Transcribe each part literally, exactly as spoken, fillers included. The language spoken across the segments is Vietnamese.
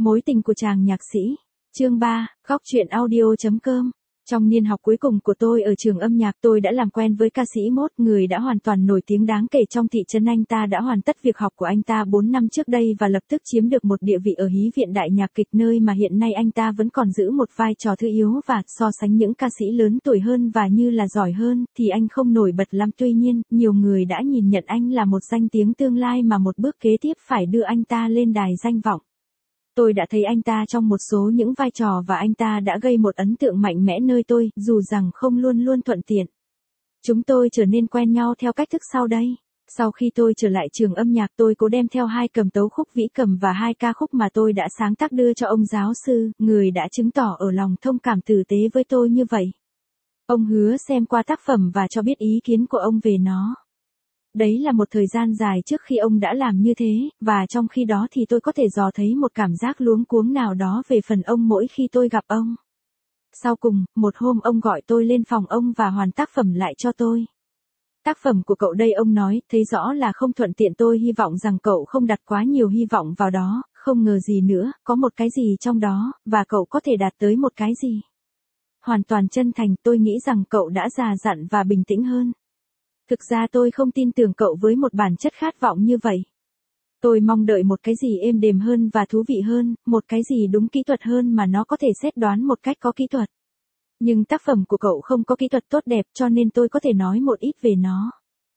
Mối tình của chàng nhạc sĩ. Chương ba, góc truyện audio chấm com. Trong niên học cuối cùng của tôi ở trường âm nhạc, tôi đã làm quen với ca sĩ Mốt, người đã hoàn toàn nổi tiếng đáng kể trong thị trấn. Anh ta đã hoàn tất việc học của anh ta bốn năm trước đây và lập tức chiếm được một địa vị ở Hí viện Đại nhạc kịch, nơi mà hiện nay anh ta vẫn còn giữ một vai trò thứ yếu, và so sánh những ca sĩ lớn tuổi hơn và như là giỏi hơn thì anh không nổi bật lắm. Tuy nhiên, nhiều người đã nhìn nhận anh là một danh tiếng tương lai mà một bước kế tiếp phải đưa anh ta lên đài danh vọng. Tôi đã thấy anh ta trong một số những vai trò và anh ta đã gây một ấn tượng mạnh mẽ nơi tôi, dù rằng không luôn luôn thuận tiện. Chúng tôi trở nên quen nhau theo cách thức sau đây. Sau khi tôi trở lại trường âm nhạc, tôi cố đem theo hai cầm tấu khúc vĩ cầm và hai ca khúc mà tôi đã sáng tác đưa cho ông giáo sư, người đã chứng tỏ ở lòng thông cảm tử tế với tôi như vậy. Ông hứa xem qua tác phẩm và cho biết ý kiến của ông về nó. Đấy là một thời gian dài trước khi ông đã làm như thế, và trong khi đó thì tôi có thể dò thấy một cảm giác luống cuống nào đó về phần ông mỗi khi tôi gặp ông. Sau cùng, một hôm ông gọi tôi lên phòng ông và hoàn tác phẩm lại cho tôi. Tác phẩm của cậu đây, ông nói, thấy rõ là không thuận tiện. Tôi hy vọng rằng cậu không đặt quá nhiều hy vọng vào đó, không ngờ gì nữa, có một cái gì trong đó, và cậu có thể đạt tới một cái gì. Hoàn toàn chân thành, tôi nghĩ rằng cậu đã già dặn và bình tĩnh hơn. Thực ra tôi không tin tưởng cậu với một bản chất khát vọng như vậy. Tôi mong đợi một cái gì êm đềm hơn và thú vị hơn, một cái gì đúng kỹ thuật hơn mà nó có thể xét đoán một cách có kỹ thuật. Nhưng tác phẩm của cậu không có kỹ thuật tốt đẹp, cho nên tôi có thể nói một ít về nó.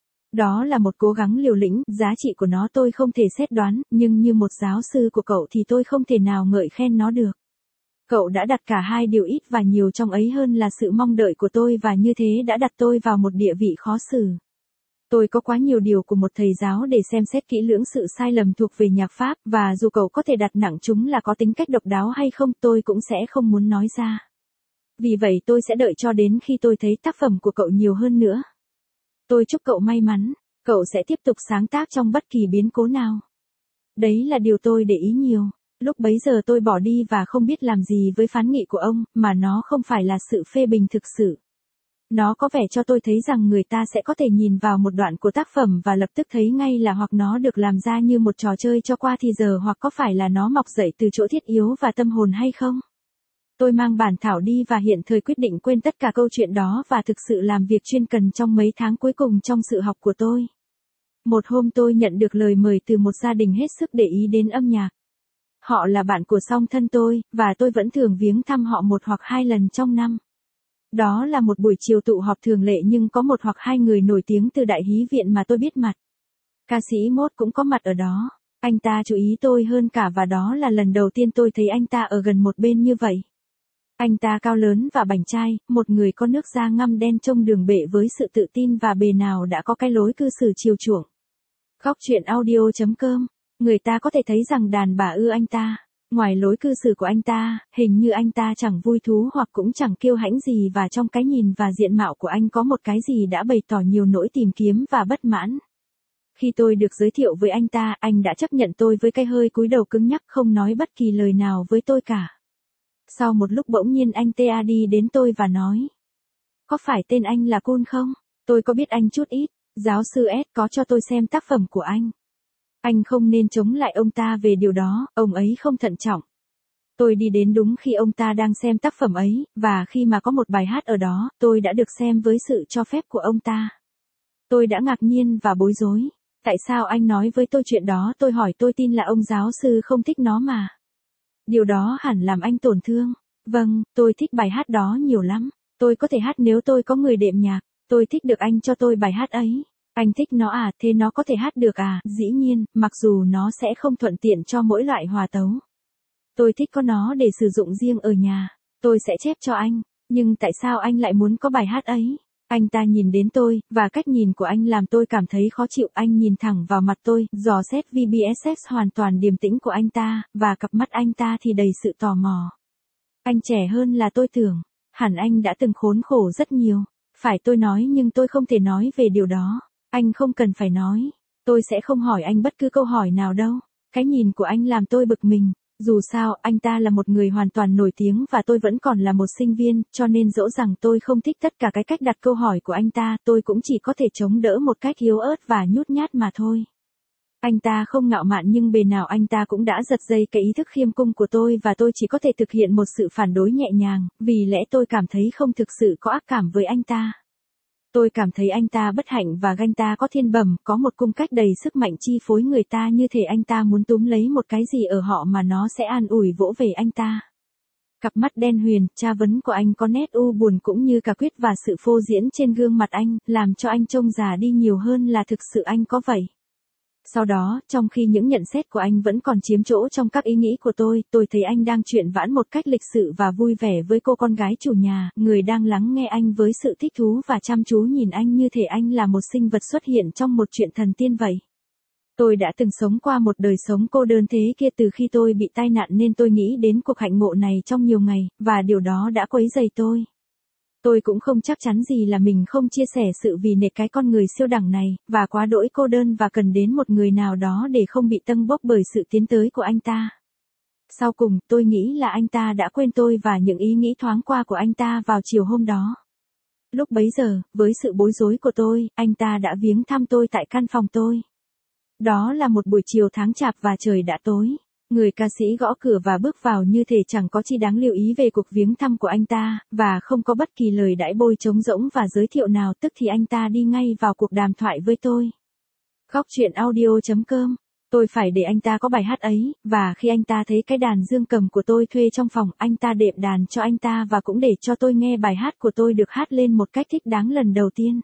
Đó là một cố gắng liều lĩnh, giá trị của nó tôi không thể xét đoán, nhưng như một giáo sư của cậu thì tôi không thể nào ngợi khen nó được. Cậu đã đặt cả hai điều ít và nhiều trong ấy hơn là sự mong đợi của tôi, và như thế đã đặt tôi vào một địa vị khó xử. Tôi có quá nhiều điều của một thầy giáo để xem xét kỹ lưỡng sự sai lầm thuộc về nhạc pháp, và dù cậu có thể đặt nặng chúng là có tính cách độc đáo hay không, tôi cũng sẽ không muốn nói ra. Vì vậy tôi sẽ đợi cho đến khi tôi thấy tác phẩm của cậu nhiều hơn nữa. Tôi chúc cậu may mắn, cậu sẽ tiếp tục sáng tác trong bất kỳ biến cố nào. Đấy là điều tôi để ý nhiều. Lúc bấy giờ tôi bỏ đi và không biết làm gì với phán nghị của ông, mà nó không phải là sự phê bình thực sự. Nó có vẻ cho tôi thấy rằng người ta sẽ có thể nhìn vào một đoạn của tác phẩm và lập tức thấy ngay là hoặc nó được làm ra như một trò chơi cho qua thì giờ, hoặc có phải là nó mọc dậy từ chỗ thiết yếu và tâm hồn hay không. Tôi mang bản thảo đi và hiện thời quyết định quên tất cả câu chuyện đó và thực sự làm việc chuyên cần trong mấy tháng cuối cùng trong sự học của tôi. Một hôm tôi nhận được lời mời từ một gia đình hết sức để ý đến âm nhạc. Họ là bạn của song thân tôi, và tôi vẫn thường viếng thăm họ một hoặc hai lần trong năm. Đó là một buổi chiều tụ họp thường lệ, nhưng có một hoặc hai người nổi tiếng từ Đại Hí viện mà tôi biết mặt. Ca sĩ Mốt cũng có mặt ở đó. Anh ta chú ý tôi hơn cả, và đó là lần đầu tiên tôi thấy anh ta ở gần một bên như vậy. Anh ta cao lớn và bảnh trai, một người có nước da ngăm đen trông đường bệ với sự tự tin và bề nào đã có cái lối cư xử chiều chuộng. Góc truyện audio chấm com. Người ta có thể thấy rằng đàn bà ưa anh ta. Ngoài lối cư xử của anh ta, hình như anh ta chẳng vui thú hoặc cũng chẳng kiêu hãnh gì, và trong cái nhìn và diện mạo của anh có một cái gì đã bày tỏ nhiều nỗi tìm kiếm và bất mãn. Khi tôi được giới thiệu với anh ta, anh đã chấp nhận tôi với cái hơi cúi đầu cứng nhắc, không nói bất kỳ lời nào với tôi cả. Sau một lúc bỗng nhiên anh ta đi đến tôi và nói: "Có phải tên anh là Cun không? Tôi có biết anh chút ít. Giáo sư S có cho tôi xem tác phẩm của anh. Anh không nên chống lại ông ta về điều đó, ông ấy không thận trọng." Tôi đi đến đúng khi ông ta đang xem tác phẩm ấy, và khi mà có một bài hát ở đó, tôi đã được xem với sự cho phép của ông ta. Tôi đã ngạc nhiên và bối rối. "Tại sao anh nói với tôi chuyện đó?" Tôi hỏi. "Tôi tin là ông giáo sư không thích nó mà. Điều đó hẳn làm anh tổn thương." "Vâng, tôi thích bài hát đó nhiều lắm. Tôi có thể hát nếu tôi có người đệm nhạc. Tôi thích được anh cho tôi bài hát ấy." "Anh thích nó à, thế nó có thể hát được à?" "Dĩ nhiên, mặc dù nó sẽ không thuận tiện cho mỗi loại hòa tấu. Tôi thích có nó để sử dụng riêng ở nhà. Tôi sẽ chép cho anh." "Nhưng tại sao anh lại muốn có bài hát ấy?" Anh ta nhìn đến tôi, và cách nhìn của anh làm tôi cảm thấy khó chịu. Anh nhìn thẳng vào mặt tôi, dò xét vê bê ét ét hoàn toàn điềm tĩnh của anh ta, và cặp mắt anh ta thì đầy sự tò mò. Anh trẻ hơn là tôi tưởng. Hẳn anh đã từng khốn khổ rất nhiều. Phải, tôi nói, nhưng tôi không thể nói về điều đó. Anh không cần phải nói. Tôi sẽ không hỏi anh bất cứ câu hỏi nào đâu. Cái nhìn của anh làm tôi bực mình. Dù sao, anh ta là một người hoàn toàn nổi tiếng và tôi vẫn còn là một sinh viên, cho nên dẫu rằng tôi không thích tất cả cái cách đặt câu hỏi của anh ta, tôi cũng chỉ có thể chống đỡ một cách yếu ớt và nhút nhát mà thôi. Anh ta không ngạo mạn nhưng bề nào anh ta cũng đã giật dây cái ý thức khiêm cung của tôi và tôi chỉ có thể thực hiện một sự phản đối nhẹ nhàng, vì lẽ tôi cảm thấy không thực sự có ác cảm với anh ta. Tôi cảm thấy anh ta bất hạnh và ganh ta có thiên bẩm, có một cung cách đầy sức mạnh chi phối người ta như thể anh ta muốn túm lấy một cái gì ở họ mà nó sẽ an ủi vỗ về anh ta. Cặp mắt đen huyền, tra vấn của anh có nét u buồn cũng như cả quyết và sự phô diễn trên gương mặt anh, làm cho anh trông già đi nhiều hơn là thực sự anh có vậy. Sau đó, trong khi những nhận xét của anh vẫn còn chiếm chỗ trong các ý nghĩ của tôi, tôi thấy anh đang chuyện vãn một cách lịch sự và vui vẻ với cô con gái chủ nhà, người đang lắng nghe anh với sự thích thú và chăm chú nhìn anh như thể anh là một sinh vật xuất hiện trong một chuyện thần tiên vậy. Tôi đã từng sống qua một đời sống cô đơn thế kia từ khi tôi bị tai nạn nên tôi nghĩ đến cuộc hạnh ngộ này trong nhiều ngày, và điều đó đã quấy rầy tôi. Tôi cũng không chắc chắn gì là mình không chia sẻ sự vì nể cái con người siêu đẳng này, và quá đỗi cô đơn và cần đến một người nào đó để không bị tâng bốc bởi sự tiến tới của anh ta. Sau cùng, tôi nghĩ là anh ta đã quên tôi và những ý nghĩ thoáng qua của anh ta vào chiều hôm đó. Lúc bấy giờ, với sự bối rối của tôi, anh ta đã viếng thăm tôi tại căn phòng tôi. Đó là một buổi chiều tháng chạp và trời đã tối. Người ca sĩ gõ cửa và bước vào như thể chẳng có chi đáng lưu ý về cuộc viếng thăm của anh ta, và không có bất kỳ lời đãi bôi trống rỗng và giới thiệu nào, tức thì anh ta đi ngay vào cuộc đàm thoại với tôi. Góc truyện audio chấm com. Tôi phải để anh ta có bài hát ấy, và khi anh ta thấy cái đàn dương cầm của tôi thuê trong phòng, anh ta đệm đàn cho anh ta và cũng để cho tôi nghe bài hát của tôi được hát lên một cách thích đáng lần đầu tiên.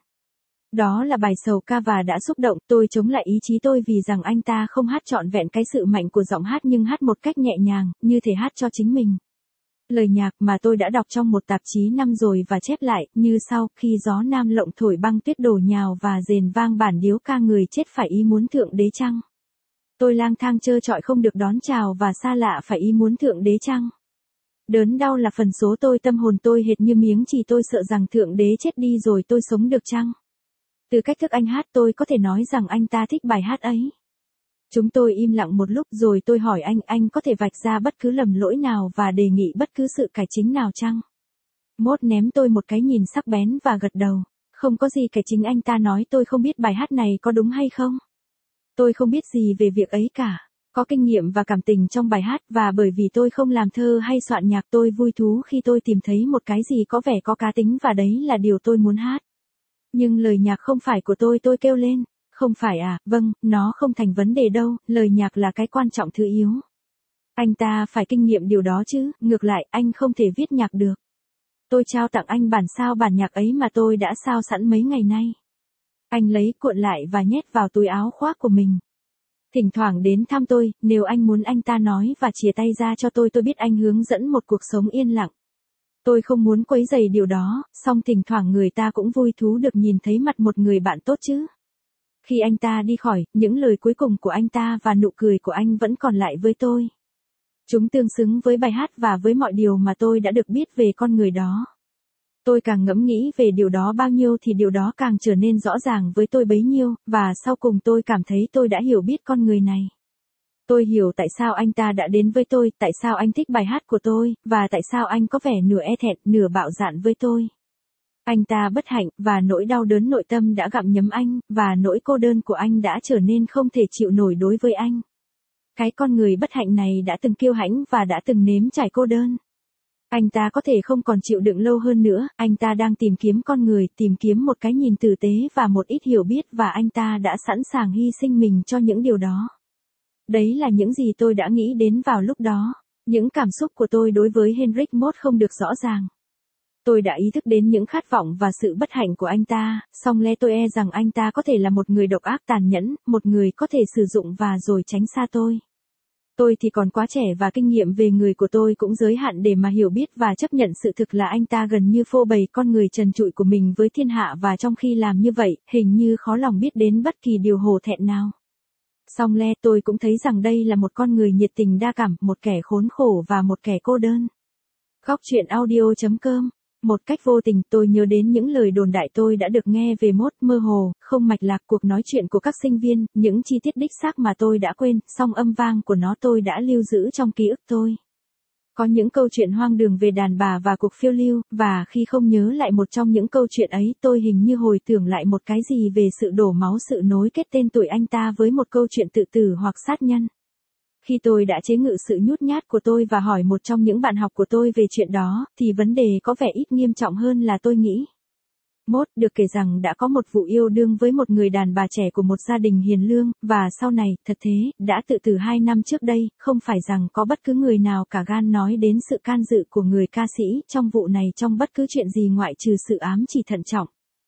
Đó là bài sầu ca và đã xúc động, tôi chống lại ý chí tôi vì rằng anh ta không hát trọn vẹn cái sự mạnh của giọng hát nhưng hát một cách nhẹ nhàng, như thể hát cho chính mình. Lời nhạc mà tôi đã đọc trong một tạp chí năm rồi và chép lại, như sau: khi gió nam lộng thổi băng tuyết đổ nhào và rền vang bản điếu ca người chết phải ý muốn thượng đế chăng. Tôi lang thang trơ trọi không được đón chào và xa lạ phải ý muốn thượng đế chăng. Đớn đau là phần số tôi, tâm hồn tôi hệt như miếng chỉ, tôi sợ rằng thượng đế chết đi rồi tôi sống được chăng. Từ cách thức anh hát tôi có thể nói rằng anh ta thích bài hát ấy. Chúng tôi im lặng một lúc rồi tôi hỏi anh, anh có thể vạch ra bất cứ lầm lỗi nào và đề nghị bất cứ sự cải chính nào chăng? Mốt ném tôi một cái nhìn sắc bén và gật đầu. Không có gì cải chính, anh ta nói. Tôi không biết bài hát này có đúng hay không. Tôi không biết gì về việc ấy cả. Có kinh nghiệm và cảm tình trong bài hát, và bởi vì tôi không làm thơ hay soạn nhạc, tôi vui thú khi tôi tìm thấy một cái gì có vẻ có cá tính và đấy là điều tôi muốn hát. Nhưng lời nhạc không phải của tôi, tôi kêu lên. Không phải à, vâng, nó không thành vấn đề đâu, lời nhạc là cái quan trọng thứ yếu. Anh ta phải kinh nghiệm điều đó chứ, ngược lại, anh không thể viết nhạc được. Tôi trao tặng anh bản sao bản nhạc ấy mà tôi đã sao sẵn mấy ngày nay. Anh lấy cuộn lại và nhét vào túi áo khoác của mình. Thỉnh thoảng đến thăm tôi, nếu anh muốn, anh ta nói và chìa tay ra cho tôi. Tôi biết anh hướng dẫn một cuộc sống yên lặng. Tôi không muốn quấy rầy điều đó, song thỉnh thoảng người ta cũng vui thú được nhìn thấy mặt một người bạn tốt chứ. Khi anh ta đi khỏi, những lời cuối cùng của anh ta và nụ cười của anh vẫn còn lại với tôi. Chúng tương xứng với bài hát và với mọi điều mà tôi đã được biết về con người đó. Tôi càng ngẫm nghĩ về điều đó bao nhiêu thì điều đó càng trở nên rõ ràng với tôi bấy nhiêu, và sau cùng tôi cảm thấy tôi đã hiểu biết con người này. Tôi hiểu tại sao anh ta đã đến với tôi, tại sao anh thích bài hát của tôi, và tại sao anh có vẻ nửa e thẹn, nửa bạo dạn với tôi. Anh ta bất hạnh, và nỗi đau đớn nội tâm đã gặm nhấm anh, và nỗi cô đơn của anh đã trở nên không thể chịu nổi đối với anh. Cái con người bất hạnh này đã từng kiêu hãnh và đã từng nếm trải cô đơn. Anh ta có thể không còn chịu đựng lâu hơn nữa, anh ta đang tìm kiếm con người, tìm kiếm một cái nhìn tử tế và một ít hiểu biết, và anh ta đã sẵn sàng hy sinh mình cho những điều đó. Đấy là những gì tôi đã nghĩ đến vào lúc đó. Những cảm xúc của tôi đối với Henrik Moth không được rõ ràng. Tôi đã ý thức đến những khát vọng và sự bất hạnh của anh ta, song lẽ tôi e rằng anh ta có thể là một người độc ác tàn nhẫn, một người có thể sử dụng và rồi tránh xa tôi. Tôi thì còn quá trẻ và kinh nghiệm về người của tôi cũng giới hạn để mà hiểu biết và chấp nhận sự thực là anh ta gần như phô bày con người trần trụi của mình với thiên hạ, và trong khi làm như vậy, hình như khó lòng biết đến bất kỳ điều hổ thẹn nào. Song le tôi cũng thấy rằng đây là một con người nhiệt tình đa cảm, một kẻ khốn khổ và một kẻ cô đơn. Góc truyện audio chấm com. Một cách vô tình tôi nhớ đến những lời đồn đại tôi đã được nghe về Moth, mơ hồ, không mạch lạc, cuộc nói chuyện của các sinh viên, những chi tiết đích xác mà tôi đã quên, song âm vang của nó tôi đã lưu giữ trong ký ức tôi. Có những câu chuyện hoang đường về đàn bà và cuộc phiêu lưu, và khi không nhớ lại một trong những câu chuyện ấy tôi hình như hồi tưởng lại một cái gì về sự đổ máu, sự nối kết tên tuổi anh ta với một câu chuyện tự tử hoặc sát nhân. Khi tôi đã chế ngự sự nhút nhát của tôi và hỏi một trong những bạn học của tôi về chuyện đó, thì vấn đề có vẻ ít nghiêm trọng hơn là tôi nghĩ. Mốt được kể rằng đã có một vụ yêu đương với một người đàn bà trẻ của một gia đình hiền lương, và sau này, thật thế, đã tự tử hai năm trước đây, không phải rằng có bất cứ người nào cả gan nói đến sự can dự của người ca sĩ trong vụ này trong bất cứ chuyện gì ngoại trừ sự ám chỉ thận trọng.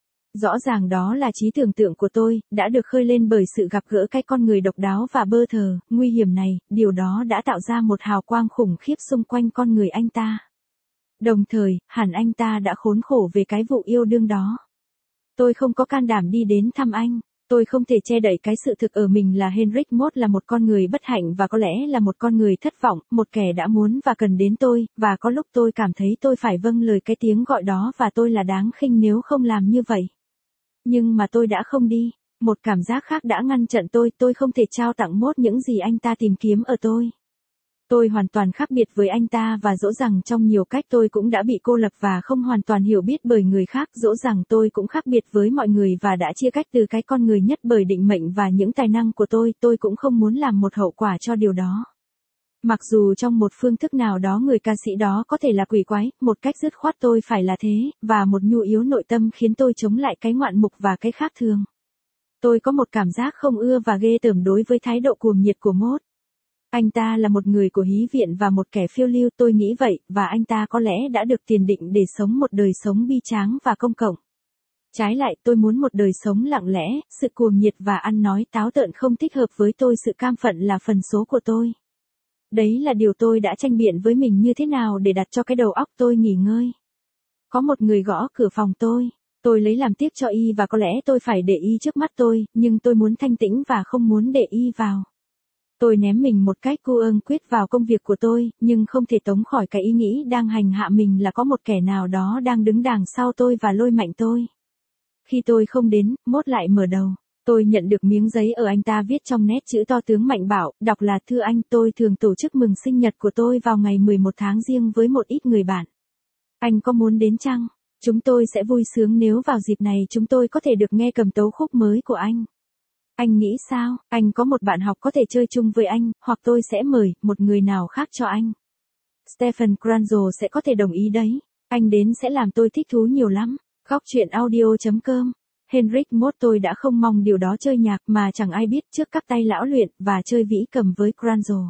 Rõ ràng đó là trí tưởng tượng của tôi, đã được khơi lên bởi sự gặp gỡ cái con người độc đáo và bơ thờ, nguy hiểm này, điều đó đã tạo ra một hào quang khủng khiếp xung quanh con người anh ta. Đồng thời, hẳn anh ta đã khốn khổ về cái vụ yêu đương đó. Tôi không có can đảm đi đến thăm anh. Tôi không thể che đậy cái sự thực ở mình là Henrik Mốt là một con người bất hạnh và có lẽ là một con người thất vọng, một kẻ đã muốn và cần đến tôi, và có lúc tôi cảm thấy tôi phải vâng lời cái tiếng gọi đó và tôi là đáng khinh nếu không làm như vậy. Nhưng mà tôi đã không đi. Một cảm giác khác đã ngăn chặn tôi, tôi không thể trao tặng Mốt những gì anh ta tìm kiếm ở tôi. Tôi hoàn toàn khác biệt với anh ta và dỗ rằng trong nhiều cách tôi cũng đã bị cô lập và không hoàn toàn hiểu biết bởi người khác, dỗ rằng tôi cũng khác biệt với mọi người và đã chia cách từ cái con người nhất bởi định mệnh và những tài năng của tôi, tôi cũng không muốn làm một hậu quả cho điều đó. Mặc dù trong một phương thức nào đó người ca sĩ đó có thể là quỷ quái, một cách dứt khoát tôi phải là thế, và một nhu yếu nội tâm khiến tôi chống lại cái ngoạn mục và cái khác thường. Tôi có một cảm giác không ưa và ghê tởm đối với thái độ cuồng nhiệt của Mốt. Anh ta là một người của hí viện và một kẻ phiêu lưu, tôi nghĩ vậy, và anh ta có lẽ đã được tiền định để sống một đời sống bi tráng và công cộng. Trái lại, tôi muốn một đời sống lặng lẽ, sự cuồng nhiệt và ăn nói táo tợn không thích hợp với tôi, sự cam phận là phần số của tôi. Đấy là điều tôi đã tranh biện với mình như thế nào để đặt cho cái đầu óc tôi nghỉ ngơi. Có một người gõ cửa phòng tôi. Tôi lấy làm tiếc cho y và có lẽ tôi phải để y trước mắt tôi, nhưng tôi muốn thanh tĩnh và không muốn để y vào. Tôi ném mình một cách cu ương quyết vào công việc của tôi, nhưng không thể tống khỏi cái ý nghĩ đang hành hạ mình là có một kẻ nào đó đang đứng đằng sau tôi và lôi mạnh tôi. Khi tôi không đến, Mốt lại mở đầu. Tôi nhận được miếng giấy ở anh ta viết trong nét chữ to tướng Mạnh Bảo, đọc là: thưa anh, tôi thường tổ chức mừng sinh nhật của tôi vào ngày mười một tháng Giêng với một ít người bạn. Anh có muốn đến chăng? Chúng tôi sẽ vui sướng nếu vào dịp này chúng tôi có thể được nghe cầm tấu khúc mới của anh. Anh nghĩ sao? Anh có một bạn học có thể chơi chung với anh, hoặc tôi sẽ mời một người nào khác cho anh. Stephen Kranzo sẽ có thể đồng ý đấy. Anh đến sẽ làm tôi thích thú nhiều lắm. Góc truyện audio chấm com. Henrik Mốt tôi đã không mong điều đó chơi nhạc mà chẳng ai biết trước các tay lão luyện và chơi vĩ cầm với Kranzo.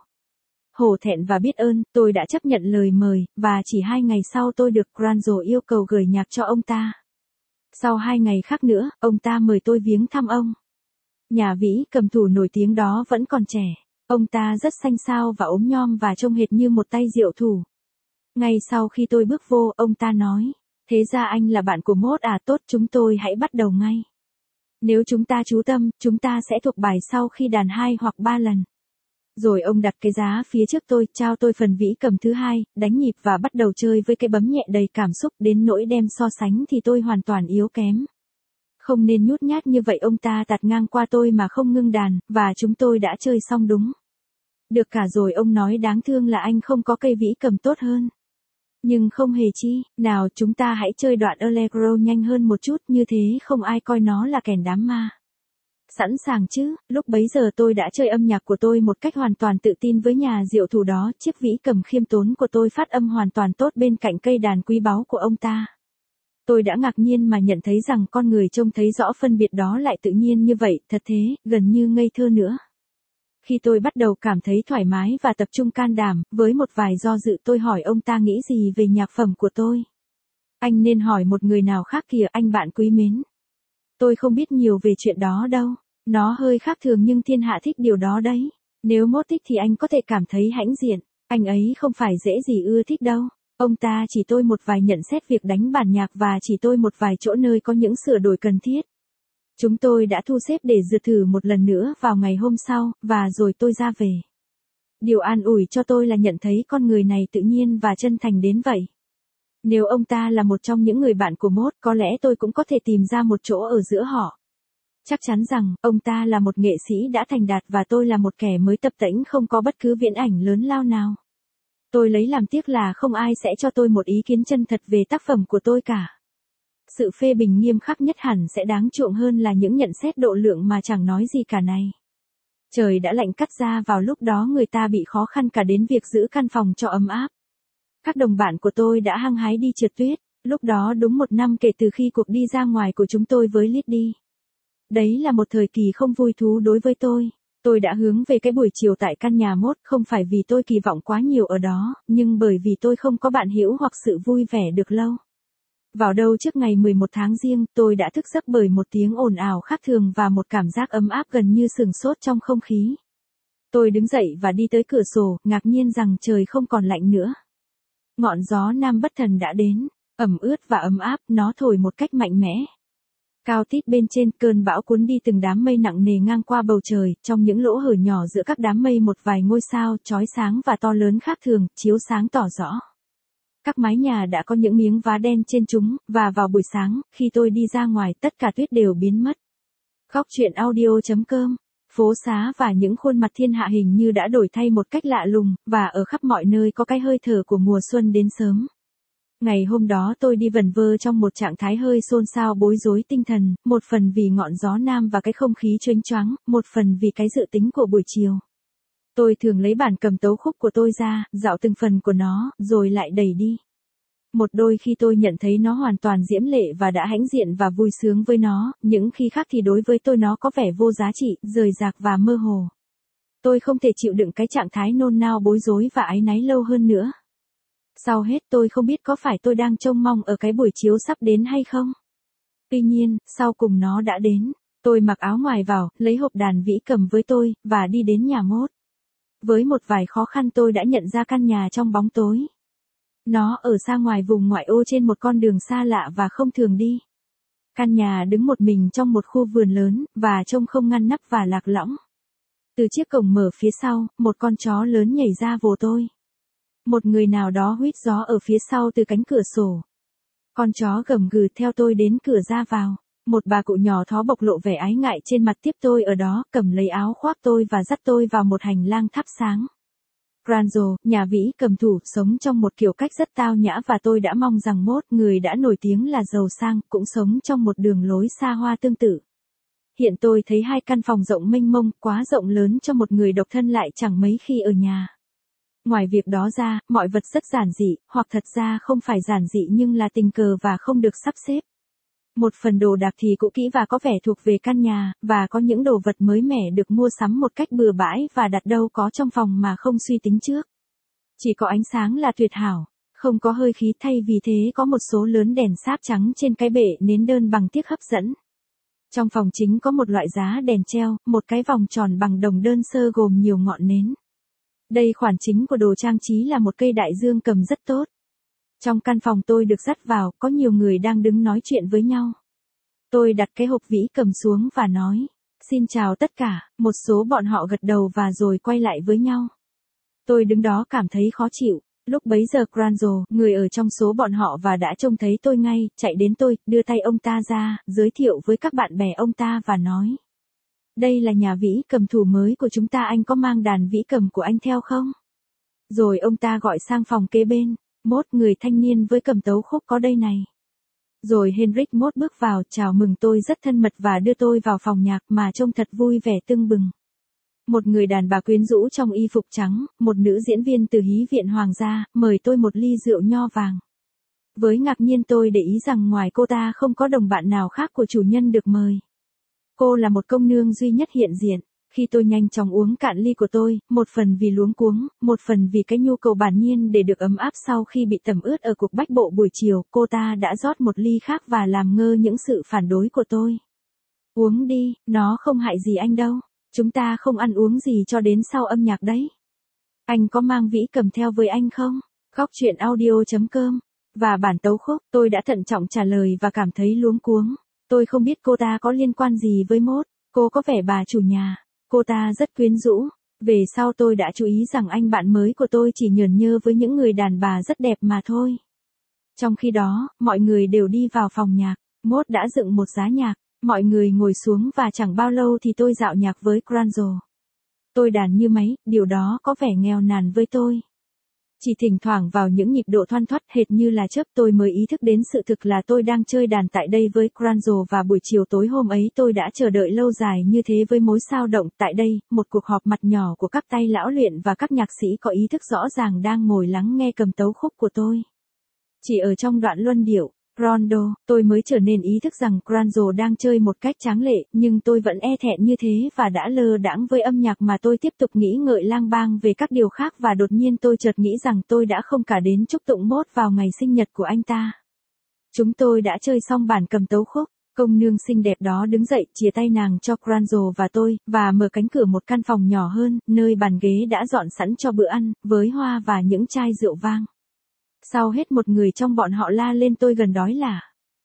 Hổ thẹn và biết ơn, tôi đã chấp nhận lời mời, và chỉ hai ngày sau tôi được Kranzo yêu cầu gửi nhạc cho ông ta. Sau hai ngày khác nữa, ông ta mời tôi viếng thăm ông. Nhà vĩ cầm thủ nổi tiếng đó vẫn còn trẻ. Ông ta rất xanh xao và ốm nhom và trông hệt như một tay diệu thủ. Ngay sau khi tôi bước vô, ông ta nói: thế ra anh là bạn của Mốt à, tốt, chúng tôi hãy bắt đầu ngay. Nếu chúng ta chú tâm, chúng ta sẽ thuộc bài sau khi đàn hai hoặc ba lần. Rồi ông đặt cái giá phía trước tôi, trao tôi phần vĩ cầm thứ hai, đánh nhịp và bắt đầu chơi với cái bấm nhẹ đầy cảm xúc, đến nỗi đem so sánh thì tôi hoàn toàn yếu kém. Không nên nhút nhát như vậy, ông ta tạt ngang qua tôi mà không ngưng đàn, và chúng tôi đã chơi xong đúng. Được cả rồi, ông nói đáng thương là anh không có cây vĩ cầm tốt hơn. Nhưng không hề chi, nào chúng ta hãy chơi đoạn Allegro nhanh hơn một chút, như thế không ai coi nó là kèn đám ma. Sẵn sàng chứ? Lúc bấy giờ tôi đã chơi âm nhạc của tôi một cách hoàn toàn tự tin với nhà diệu thủ đó, chiếc vĩ cầm khiêm tốn của tôi phát âm hoàn toàn tốt bên cạnh cây đàn quý báu của ông ta. Tôi đã ngạc nhiên mà nhận thấy rằng con người trông thấy rõ phân biệt đó lại tự nhiên như vậy, thật thế, gần như ngây thơ nữa. Khi tôi bắt đầu cảm thấy thoải mái và tập trung can đảm, với một vài do dự tôi hỏi ông ta nghĩ gì về nhạc phẩm của tôi. Anh nên hỏi một người nào khác kìa, anh bạn quý mến. Tôi không biết nhiều về chuyện đó đâu. Nó hơi khác thường nhưng thiên hạ thích điều đó đấy. Nếu Mốt thích thì anh có thể cảm thấy hãnh diện. Anh ấy không phải dễ gì ưa thích đâu. Ông ta chỉ tôi một vài nhận xét việc đánh bản nhạc và chỉ tôi một vài chỗ nơi có những sửa đổi cần thiết. Chúng tôi đã thu xếp để dượt thử một lần nữa vào ngày hôm sau, và rồi tôi ra về. Điều an ủi cho tôi là nhận thấy con người này tự nhiên và chân thành đến vậy. Nếu ông ta là một trong những người bạn của Mốt, có lẽ tôi cũng có thể tìm ra một chỗ ở giữa họ. Chắc chắn rằng, ông ta là một nghệ sĩ đã thành đạt và tôi là một kẻ mới tập tễnh không có bất cứ viễn ảnh lớn lao nào. Tôi lấy làm tiếc là không ai sẽ cho tôi một ý kiến chân thật về tác phẩm của tôi cả. Sự phê bình nghiêm khắc nhất hẳn sẽ đáng chuộng hơn là những nhận xét độ lượng mà chẳng nói gì cả này. Trời đã lạnh cắt ra, vào lúc đó người ta bị khó khăn cả đến việc giữ căn phòng cho ấm áp. Các đồng bạn của tôi đã hăng hái đi trượt tuyết, lúc đó đúng một năm kể từ khi cuộc đi ra ngoài của chúng tôi với Liddy. Đấy là một thời kỳ không vui thú đối với tôi. Tôi đã hướng về cái buổi chiều tại căn nhà mốt không phải vì tôi kỳ vọng quá nhiều ở đó, nhưng bởi vì tôi không có bạn hữu hoặc sự vui vẻ được lâu. Vào đâu trước ngày mười một tháng Giêng, tôi đã thức giấc bởi một tiếng ồn ào khác thường và một cảm giác ấm áp gần như sừng sốt trong không khí. Tôi đứng dậy và đi tới cửa sổ, ngạc nhiên rằng trời không còn lạnh nữa. Ngọn gió nam bất thần đã đến, ẩm ướt và ấm áp, nó thổi một cách mạnh mẽ. Cao tít bên trên, cơn bão cuốn đi từng đám mây nặng nề ngang qua bầu trời, trong những lỗ hở nhỏ giữa các đám mây một vài ngôi sao chói sáng và to lớn khác thường, chiếu sáng tỏ rõ. Các mái nhà đã có những miếng vá đen trên chúng, và vào buổi sáng, khi tôi đi ra ngoài, tất cả tuyết đều biến mất. Góc truyện audio chấm com. Phố xá và những khuôn mặt thiên hạ hình như đã đổi thay một cách lạ lùng, và ở khắp mọi nơi có cái hơi thở của mùa xuân đến sớm. Ngày hôm đó tôi đi vẩn vơ trong một trạng thái hơi xôn xao bối rối tinh thần, một phần vì ngọn gió nam và cái không khí chênh choáng, một phần vì cái dự tính của buổi chiều. Tôi thường lấy bản cầm tấu khúc của tôi ra, dạo từng phần của nó, rồi lại đẩy đi. Một đôi khi tôi nhận thấy nó hoàn toàn diễm lệ và đã hãnh diện và vui sướng với nó, những khi khác thì đối với tôi nó có vẻ vô giá trị, rời rạc và mơ hồ. Tôi không thể chịu đựng cái trạng thái nôn nao bối rối và áy náy lâu hơn nữa. Sau hết tôi không biết có phải tôi đang trông mong ở cái buổi chiếu sắp đến hay không. Tuy nhiên, sau cùng nó đã đến. Tôi mặc áo ngoài vào, lấy hộp đàn vĩ cầm với tôi, và đi đến nhà mốt. Với một vài khó khăn tôi đã nhận ra căn nhà trong bóng tối. Nó ở xa ngoài vùng ngoại ô trên một con đường xa lạ và không thường đi. Căn nhà đứng một mình trong một khu vườn lớn, và trông không ngăn nắp và lạc lõng. Từ chiếc cổng mở phía sau, một con chó lớn nhảy ra vồ tôi. Một người nào đó huýt gió ở phía sau từ cánh cửa sổ. Con chó gầm gừ theo tôi đến cửa ra vào. Một bà cụ nhỏ thó bộc lộ vẻ ái ngại trên mặt tiếp tôi ở đó, cầm lấy áo khoác tôi và dắt tôi vào một hành lang thắp sáng. Granzo, nhà vĩ cầm thủ, sống trong một kiểu cách rất tao nhã và tôi đã mong rằng mốt, người đã nổi tiếng là giàu sang, cũng sống trong một đường lối xa hoa tương tự. Hiện tôi thấy hai căn phòng rộng mênh mông, quá rộng lớn cho một người độc thân lại chẳng mấy khi ở nhà. Ngoài việc đó ra, mọi vật rất giản dị, hoặc thật ra không phải giản dị nhưng là tình cờ và không được sắp xếp. Một phần đồ đạc thì cũ kỹ và có vẻ thuộc về căn nhà, và có những đồ vật mới mẻ được mua sắm một cách bừa bãi và đặt đâu có trong phòng mà không suy tính trước. Chỉ có ánh sáng là tuyệt hảo, không có hơi khí, thay vì thế có một số lớn đèn sáp trắng trên cái bệ nến đơn bằng tiếc hấp dẫn. Trong phòng chính có một loại giá đèn treo, một cái vòng tròn bằng đồng đơn sơ gồm nhiều ngọn nến. Đây khoản chính của đồ trang trí là một cây đại dương cầm rất tốt. Trong căn phòng tôi được dắt vào, có nhiều người đang đứng nói chuyện với nhau. Tôi đặt cái hộp vĩ cầm xuống và nói, xin chào tất cả, một số bọn họ gật đầu và rồi quay lại với nhau. Tôi đứng đó cảm thấy khó chịu. Lúc bấy giờ Granzo, người ở trong số bọn họ và đã trông thấy tôi ngay, chạy đến tôi, đưa tay ông ta ra, giới thiệu với các bạn bè ông ta và nói. Đây là nhà vĩ cầm thủ mới của chúng ta, anh có mang đàn vĩ cầm của anh theo không? Rồi ông ta gọi sang phòng kế bên, mốt, người thanh niên với cầm tấu khúc có đây này. Rồi Henrik mốt bước vào, chào mừng tôi rất thân mật và đưa tôi vào phòng nhạc mà trông thật vui vẻ tưng bừng. Một người đàn bà quyến rũ trong y phục trắng, một nữ diễn viên từ hí viện hoàng gia, mời tôi một ly rượu nho vàng. Với ngạc nhiên tôi để ý rằng ngoài cô ta không có đồng bạn nào khác của chủ nhân được mời. Cô là một công nương duy nhất hiện diện. Khi tôi nhanh chóng uống cạn ly của tôi, một phần vì luống cuống, một phần vì cái nhu cầu bản nhiên để được ấm áp sau khi bị tẩm ướt ở cuộc bách bộ buổi chiều, cô ta đã rót một ly khác và làm ngơ những sự phản đối của tôi. Uống đi, nó không hại gì anh đâu. Chúng ta không ăn uống gì cho đến sau âm nhạc đấy. Anh có mang vĩ cầm theo với anh không? Góc truyện audio chấm com. Và bản tấu khúc, tôi đã thận trọng trả lời và cảm thấy luống cuống. Tôi không biết cô ta có liên quan gì với mốt. Cô có vẻ bà chủ nhà. Cô ta rất quyến rũ. Về sau tôi đã chú ý rằng anh bạn mới của tôi chỉ nhởn nhơ với những người đàn bà rất đẹp mà thôi. Trong khi đó, mọi người đều đi vào phòng nhạc. Mốt đã dựng một giá nhạc. Mọi người ngồi xuống và chẳng bao lâu thì tôi dạo nhạc với Granzo. Tôi đàn như máy, điều đó có vẻ nghèo nàn với tôi. Chỉ thỉnh thoảng vào những nhịp độ thoăn thoắt hệt như là chớp tôi mới ý thức đến sự thực là tôi đang chơi đàn tại đây với Cranzo và buổi chiều tối hôm ấy tôi đã chờ đợi lâu dài như thế với mối sao động tại đây, một cuộc họp mặt nhỏ của các tay lão luyện và các nhạc sĩ có ý thức rõ ràng đang ngồi lắng nghe cầm tấu khúc của tôi. Chỉ ở trong đoạn luân điệu, Rondo, tôi mới trở nên ý thức rằng Cranzo đang chơi một cách tráng lệ, nhưng tôi vẫn e thẹn như thế và đã lơ đãng với âm nhạc mà tôi tiếp tục nghĩ ngợi lang bang về các điều khác và đột nhiên tôi chợt nghĩ rằng tôi đã không cả đến chúc tụng mốt vào ngày sinh nhật của anh ta. Chúng tôi đã chơi xong bản cầm tấu khúc, công nương xinh đẹp đó đứng dậy chìa tay nàng cho Cranzo và tôi, và mở cánh cửa một căn phòng nhỏ hơn, nơi bàn ghế đã dọn sẵn cho bữa ăn, với hoa và những chai rượu vang. Sau hết một người trong bọn họ la lên tôi gần đói là.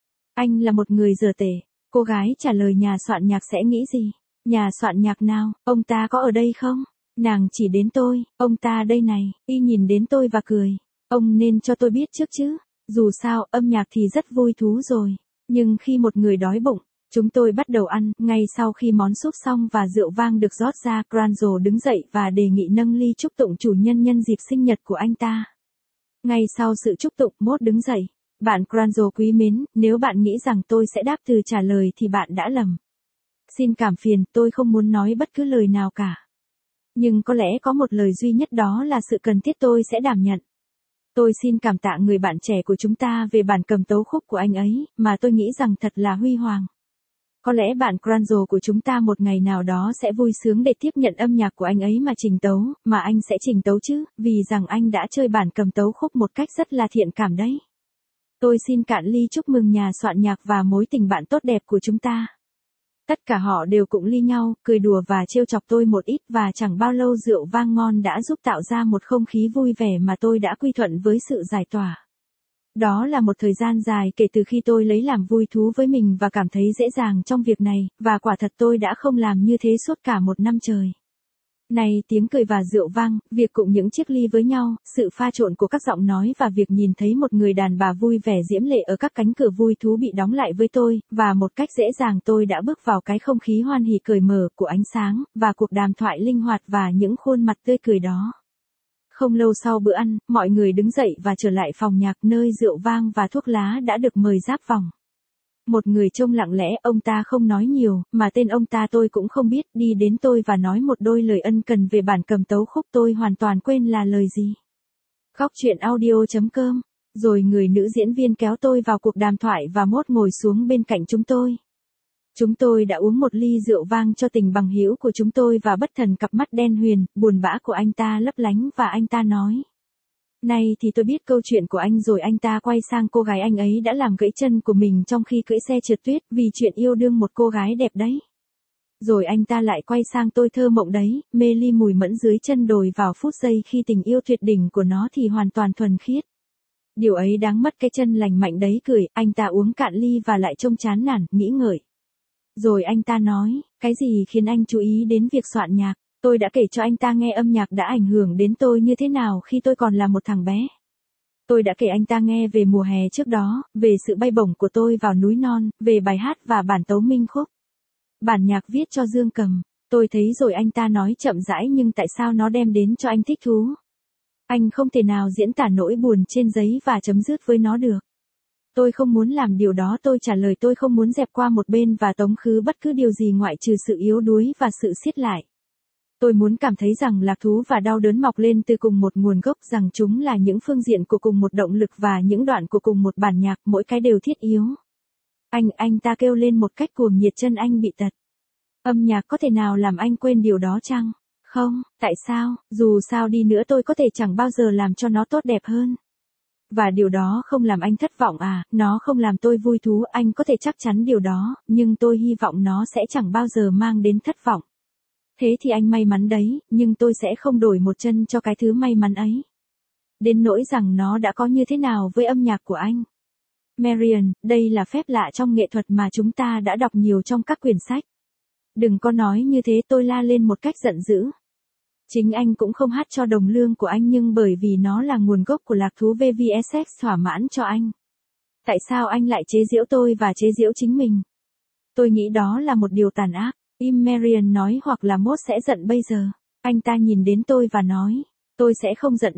Anh là một người dở tể. Cô gái trả lời nhà soạn nhạc sẽ nghĩ gì? Nhà soạn nhạc nào, ông ta có ở đây không? Nàng chỉ đến tôi, ông ta đây này, y nhìn đến tôi và cười. Ông nên cho tôi biết trước chứ. Dù sao, âm nhạc thì rất vui thú rồi. Nhưng khi một người đói bụng, chúng tôi bắt đầu ăn. Ngay sau khi món súp xong và rượu vang được rót ra, Cranzo đứng dậy và đề nghị nâng ly chúc tụng chủ nhân nhân dịp sinh nhật của anh ta. Ngay sau sự chúc tụng, Mốt đứng dậy. Bạn Cranzo quý mến, nếu bạn nghĩ rằng tôi sẽ đáp từ trả lời thì bạn đã lầm. Xin cảm phiền, tôi không muốn nói bất cứ lời nào cả. Nhưng có lẽ có một lời duy nhất, đó là sự cần thiết tôi sẽ đảm nhận. Tôi xin cảm tạ người bạn trẻ của chúng ta về bản cầm tấu khúc của anh ấy, mà tôi nghĩ rằng thật là huy hoàng. Có lẽ bạn Cranzo của chúng ta một ngày nào đó sẽ vui sướng để tiếp nhận âm nhạc của anh ấy mà trình tấu, mà anh sẽ trình tấu chứ, vì rằng anh đã chơi bản cầm tấu khúc một cách rất là thiện cảm đấy. Tôi xin cạn ly chúc mừng nhà soạn nhạc và mối tình bạn tốt đẹp của chúng ta. Tất cả họ đều cụng ly nhau, cười đùa và trêu chọc tôi một ít, và chẳng bao lâu rượu vang ngon đã giúp tạo ra một không khí vui vẻ mà tôi đã quy thuận với sự giải tỏa. Đó là một thời gian dài kể từ khi tôi lấy làm vui thú với mình và cảm thấy dễ dàng trong việc này, và quả thật tôi đã không làm như thế suốt cả một năm trời. Này, tiếng cười và rượu vang, việc cụng những chiếc ly với nhau, sự pha trộn của các giọng nói và việc nhìn thấy một người đàn bà vui vẻ diễm lệ ở các cánh cửa vui thú bị đóng lại với tôi, và một cách dễ dàng tôi đã bước vào cái không khí hoan hỉ cởi mở của ánh sáng, và cuộc đàm thoại linh hoạt và những khuôn mặt tươi cười đó. Không lâu sau bữa ăn, mọi người đứng dậy và trở lại phòng nhạc nơi rượu vang và thuốc lá đã được mời ráp vòng. Một người trông lặng lẽ, ông ta không nói nhiều, mà tên ông ta tôi cũng không biết, đi đến tôi và nói một đôi lời ân cần về bản cầm tấu khúc tôi hoàn toàn quên là lời gì. Góc chuyện audio chấm com. Rồi người nữ diễn viên kéo tôi vào cuộc đàm thoại và Mốt ngồi xuống bên cạnh chúng tôi. Chúng tôi đã uống một ly rượu vang cho tình bằng hữu của chúng tôi và bất thần cặp mắt đen huyền, buồn bã của anh ta lấp lánh và anh ta nói. Này thì tôi biết câu chuyện của anh rồi. Anh ta quay sang cô gái anh ấy đã làm gãy chân của mình trong khi cưỡi xe trượt tuyết vì chuyện yêu đương một cô gái đẹp đấy. Rồi anh ta lại quay sang tôi thơ mộng đấy, mê ly mùi mẫn dưới chân đồi vào phút giây khi tình yêu tuyệt đỉnh của nó thì hoàn toàn thuần khiết. Điều ấy đáng mất cái chân lành mạnh đấy. Cười, anh ta uống cạn ly và lại trông chán nản, nghĩ ngợi. Rồi anh ta nói, cái gì khiến anh chú ý đến việc soạn nhạc? Tôi đã kể cho anh ta nghe âm nhạc đã ảnh hưởng đến tôi như thế nào khi tôi còn là một thằng bé. Tôi đã kể anh ta nghe về mùa hè trước đó, về sự bay bổng của tôi vào núi non, về bài hát và bản tấu minh khúc. Bản nhạc viết cho dương cầm. Tôi thấy rồi anh ta nói chậm rãi nhưng tại sao nó đem đến cho anh thích thú. Anh không thể nào diễn tả nỗi buồn trên giấy và chấm dứt với nó được. Tôi không muốn làm điều đó. Tôi trả lời tôi không muốn dẹp qua một bên và tống khứ bất cứ điều gì ngoại trừ sự yếu đuối và sự siết lại. Tôi muốn cảm thấy rằng lạc thú và đau đớn mọc lên từ cùng một nguồn gốc, rằng chúng là những phương diện của cùng một động lực và những đoạn của cùng một bản nhạc, mỗi cái đều thiết yếu. Anh, anh ta kêu lên một cách cuồng nhiệt, chân anh bị tật. Âm nhạc có thể nào làm anh quên điều đó chăng? Không, tại sao? Dù sao đi nữa tôi có thể chẳng bao giờ làm cho nó tốt đẹp hơn. Và điều đó không làm anh thất vọng à? Nó không làm tôi vui thú, anh có thể chắc chắn điều đó, nhưng tôi hy vọng nó sẽ chẳng bao giờ mang đến thất vọng. Thế thì anh may mắn đấy, nhưng tôi sẽ không đổi một chân cho cái thứ may mắn ấy. Đến nỗi rằng nó đã có như thế nào với âm nhạc của anh. Marian, đây là phép lạ trong nghệ thuật mà chúng ta đã đọc nhiều trong các quyển sách. Đừng có nói như thế, tôi la lên một cách giận dữ. Chính anh cũng không hát cho đồng lương của anh, nhưng bởi vì nó là nguồn gốc của lạc thú vê vê ét ích thỏa mãn cho anh. Tại sao anh lại chế giễu tôi và chế giễu chính mình? Tôi nghĩ đó là một điều tàn ác. Im, Marian nói, hoặc là Mốt sẽ giận bây giờ. Anh ta nhìn đến tôi và nói, tôi sẽ không giận đâu.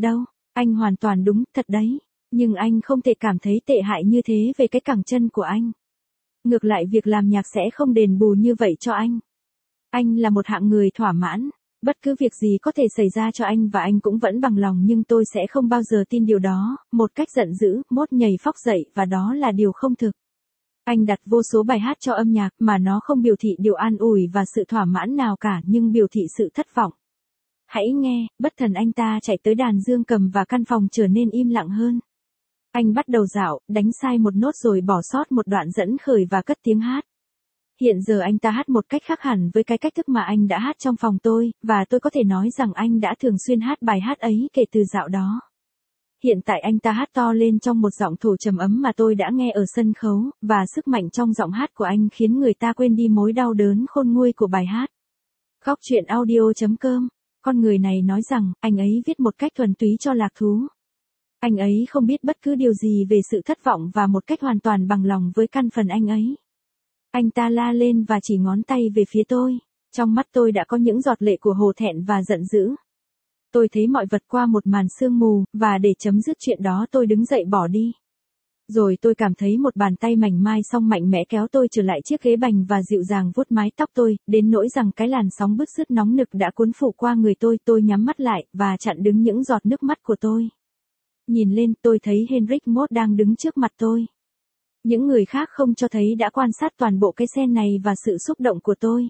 Anh hoàn toàn đúng, thật đấy. Nhưng anh không thể cảm thấy tệ hại như thế về cái cẳng chân của anh. Ngược lại việc làm nhạc sẽ không đền bù như vậy cho anh. Anh là một hạng người thỏa mãn. Bất cứ việc gì có thể xảy ra cho anh và anh cũng vẫn bằng lòng, nhưng tôi sẽ không bao giờ tin điều đó. Một cách giận dữ, Mốt nhảy phóc dậy và đó là điều không thực. Anh đặt vô số bài hát cho âm nhạc mà nó không biểu thị điều an ủi và sự thỏa mãn nào cả, nhưng biểu thị sự thất vọng. Hãy nghe. Bất thần anh ta chạy tới đàn dương cầm và căn phòng trở nên im lặng hơn. Anh bắt đầu dạo, đánh sai một nốt rồi bỏ sót một đoạn dẫn khởi và cất tiếng hát. Hiện giờ anh ta hát một cách khác hẳn với cái cách thức mà anh đã hát trong phòng tôi, và tôi có thể nói rằng anh đã thường xuyên hát bài hát ấy kể từ dạo đó. Hiện tại anh ta hát to lên trong một giọng thổ trầm ấm mà tôi đã nghe ở sân khấu, và sức mạnh trong giọng hát của anh khiến người ta quên đi mối đau đớn khôn nguôi của bài hát. Góc truyện audio chấm com. Con người này nói rằng, anh ấy viết một cách thuần túy cho lạc thú. Anh ấy không biết bất cứ điều gì về sự thất vọng và một cách hoàn toàn bằng lòng với căn phần anh ấy. Anh ta la lên và chỉ ngón tay về phía tôi. Trong mắt tôi đã có những giọt lệ của hổ thẹn và giận dữ. Tôi thấy mọi vật qua một màn sương mù, và để chấm dứt chuyện đó tôi đứng dậy bỏ đi. Rồi tôi cảm thấy một bàn tay mảnh mai song mạnh mẽ kéo tôi trở lại chiếc ghế bành và dịu dàng vuốt mái tóc tôi, đến nỗi rằng cái làn sóng bứt rứt nóng nực đã cuốn phủ qua người tôi. Tôi nhắm mắt lại, và chặn đứng những giọt nước mắt của tôi. Nhìn lên, tôi thấy Henrik Mốt đang đứng trước mặt tôi. Những người khác không cho thấy đã quan sát toàn bộ cái scene này và sự xúc động của tôi.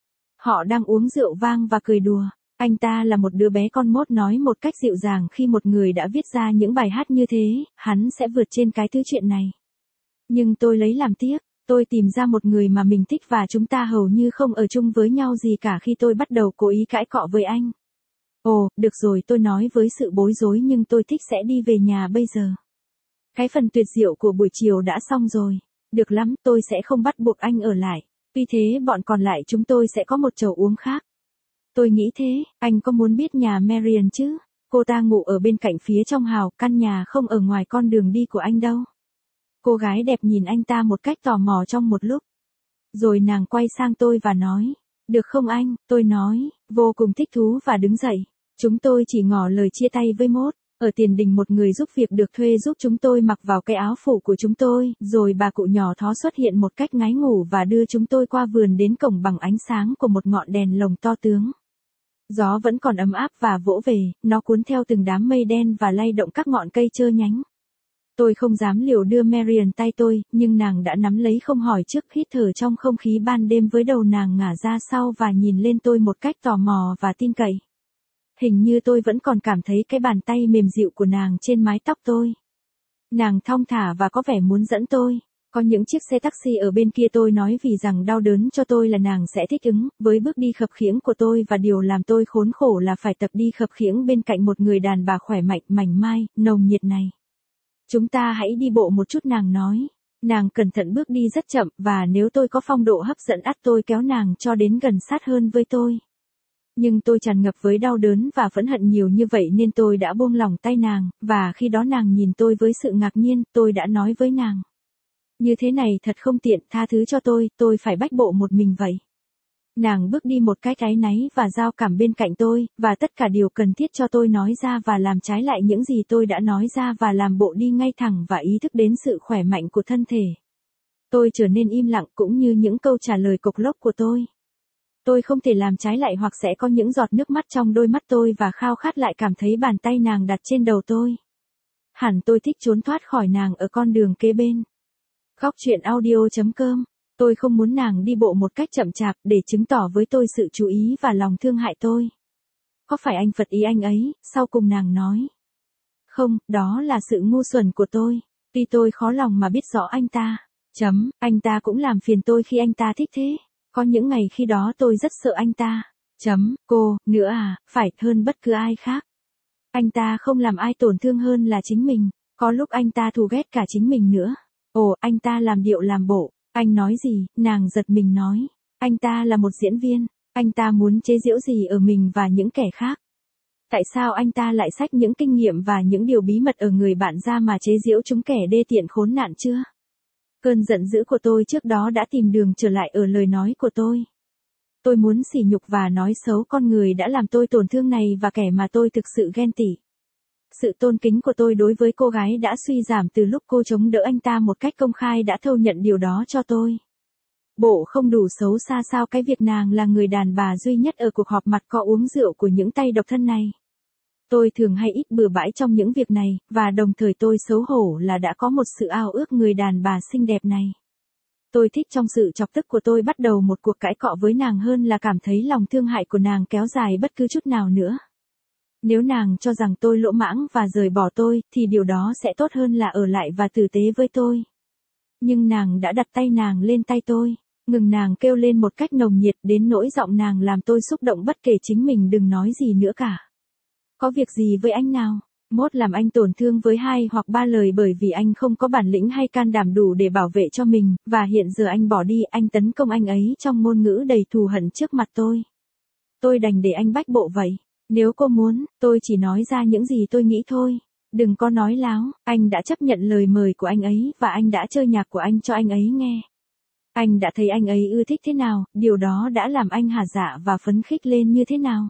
Họ đang uống rượu vang và cười đùa. Anh ta là một đứa bé con, Mốt nói một cách dịu dàng, khi một người đã viết ra những bài hát như thế, hắn sẽ vượt trên cái thứ chuyện này. Nhưng tôi lấy làm tiếc, tôi tìm ra một người mà mình thích và chúng ta hầu như không ở chung với nhau gì cả khi tôi bắt đầu cố ý cãi cọ với anh. Ồ, được rồi, tôi nói với sự bối rối, nhưng tôi thích sẽ đi về nhà bây giờ. Cái phần tuyệt diệu của buổi chiều đã xong rồi. Được lắm, tôi sẽ không bắt buộc anh ở lại. Tuy thế bọn còn lại chúng tôi sẽ có một chầu uống khác. Tôi nghĩ thế. Anh có muốn biết nhà Marian chứ? Cô ta ngủ ở bên cạnh phía trong hào, căn nhà không ở ngoài con đường đi của anh đâu. Cô gái đẹp nhìn anh ta một cách tò mò trong một lúc. Rồi nàng quay sang tôi và nói. Được không anh? Tôi nói, vô cùng thích thú và đứng dậy. Chúng tôi chỉ ngỏ lời chia tay với Mốt. Ở tiền đình một người giúp việc được thuê giúp chúng tôi mặc vào cái áo phủ của chúng tôi, rồi bà cụ nhỏ thó xuất hiện một cách ngái ngủ và đưa chúng tôi qua vườn đến cổng bằng ánh sáng của một ngọn đèn lồng to tướng. Gió vẫn còn ấm áp và vỗ về, nó cuốn theo từng đám mây đen và lay động các ngọn cây trơ nhánh. Tôi không dám liều đưa Marian tay tôi, nhưng nàng đã nắm lấy không hỏi trước, hít thở trong không khí ban đêm với đầu nàng ngả ra sau và nhìn lên tôi một cách tò mò và tin cậy. Hình như tôi vẫn còn cảm thấy cái bàn tay mềm dịu của nàng trên mái tóc tôi. Nàng thong thả và có vẻ muốn dẫn tôi. Có những chiếc xe taxi ở bên kia, tôi nói vì rằng đau đớn cho tôi là nàng sẽ thích ứng với bước đi khập khiễng của tôi, và điều làm tôi khốn khổ là phải tập đi khập khiễng bên cạnh một người đàn bà khỏe mạnh, mảnh mai, nồng nhiệt này. Chúng ta hãy đi bộ một chút, nàng nói. Nàng cẩn thận bước đi rất chậm, và nếu tôi có phong độ hấp dẫn ắt tôi kéo nàng cho đến gần sát hơn với tôi. Nhưng tôi tràn ngập với đau đớn và phẫn hận nhiều như vậy nên tôi đã buông lỏng tay nàng, và khi đó nàng nhìn tôi với sự ngạc nhiên, tôi đã nói với nàng. Như thế này thật không tiện, tha thứ cho tôi, tôi phải bách bộ một mình vậy. Nàng bước đi một cách áy náy và giao cảm bên cạnh tôi, và tất cả điều cần thiết cho tôi nói ra và làm trái lại những gì tôi đã nói ra và làm bộ đi ngay thẳng và ý thức đến sự khỏe mạnh của thân thể. Tôi trở nên im lặng cũng như những câu trả lời cộc lốc của tôi. Tôi không thể làm trái lại hoặc sẽ có những giọt nước mắt trong đôi mắt tôi và khao khát lại cảm thấy bàn tay nàng đặt trên đầu tôi. Hẳn tôi thích trốn thoát khỏi nàng ở con đường kế bên. Góc truyện audio chấm com. Tôi không muốn nàng đi bộ một cách chậm chạp để chứng tỏ với tôi sự chú ý và lòng thương hại tôi. Có phải anh phật ý anh ấy? Sau cùng nàng nói. Không, đó là sự ngu xuẩn của tôi. Tuy tôi khó lòng mà biết rõ anh ta. Chấm, anh ta cũng làm phiền tôi khi anh ta thích thế. Có những ngày khi đó tôi rất sợ anh ta. Chấm, cô, nữa à, phải hơn bất cứ ai khác. Anh ta không làm ai tổn thương hơn là chính mình. Có lúc anh ta thù ghét cả chính mình nữa. Ồ, anh ta làm điệu làm bộ. Anh nói gì? Nàng giật mình nói. Anh ta là một diễn viên. Anh ta muốn chế giễu gì ở mình và những kẻ khác? Tại sao anh ta lại xách những kinh nghiệm và những điều bí mật ở người bạn ra mà chế giễu chúng kẻ đê tiện khốn nạn chưa? Cơn giận dữ của tôi trước đó đã tìm đường trở lại ở lời nói của tôi. Tôi muốn sỉ nhục và nói xấu con người đã làm tôi tổn thương này và kẻ mà tôi thực sự ghen tị. Sự tôn kính của tôi đối với cô gái đã suy giảm từ lúc cô chống đỡ anh ta một cách công khai đã thâu nhận điều đó cho tôi. Bộ không đủ xấu xa sao cái việc nàng là người đàn bà duy nhất ở cuộc họp mặt có uống rượu của những tay độc thân này. Tôi thường hay ít bừa bãi trong những việc này, và đồng thời tôi xấu hổ là đã có một sự ao ước người đàn bà xinh đẹp này. Tôi thích trong sự chọc tức của tôi bắt đầu một cuộc cãi cọ với nàng hơn là cảm thấy lòng thương hại của nàng kéo dài bất cứ chút nào nữa. Nếu nàng cho rằng tôi lỗ mãng và rời bỏ tôi, thì điều đó sẽ tốt hơn là ở lại và tử tế với tôi. Nhưng nàng đã đặt tay nàng lên tay tôi, ngừng nàng kêu lên một cách nồng nhiệt đến nỗi giọng nàng làm tôi xúc động bất kể chính mình đừng nói gì nữa cả. Có việc gì với anh nào? Mốt làm anh tổn thương với hai hoặc ba lời bởi vì anh không có bản lĩnh hay can đảm đủ để bảo vệ cho mình, và hiện giờ anh bỏ đi, anh tấn công anh ấy trong ngôn ngữ đầy thù hận trước mặt tôi. Tôi đành để anh bách bộ vậy. Nếu cô muốn, tôi chỉ nói ra những gì tôi nghĩ thôi. Đừng có nói láo, anh đã chấp nhận lời mời của anh ấy và anh đã chơi nhạc của anh cho anh ấy nghe. Anh đã thấy anh ấy ưa thích thế nào, điều đó đã làm anh hả dạ và phấn khích lên như thế nào.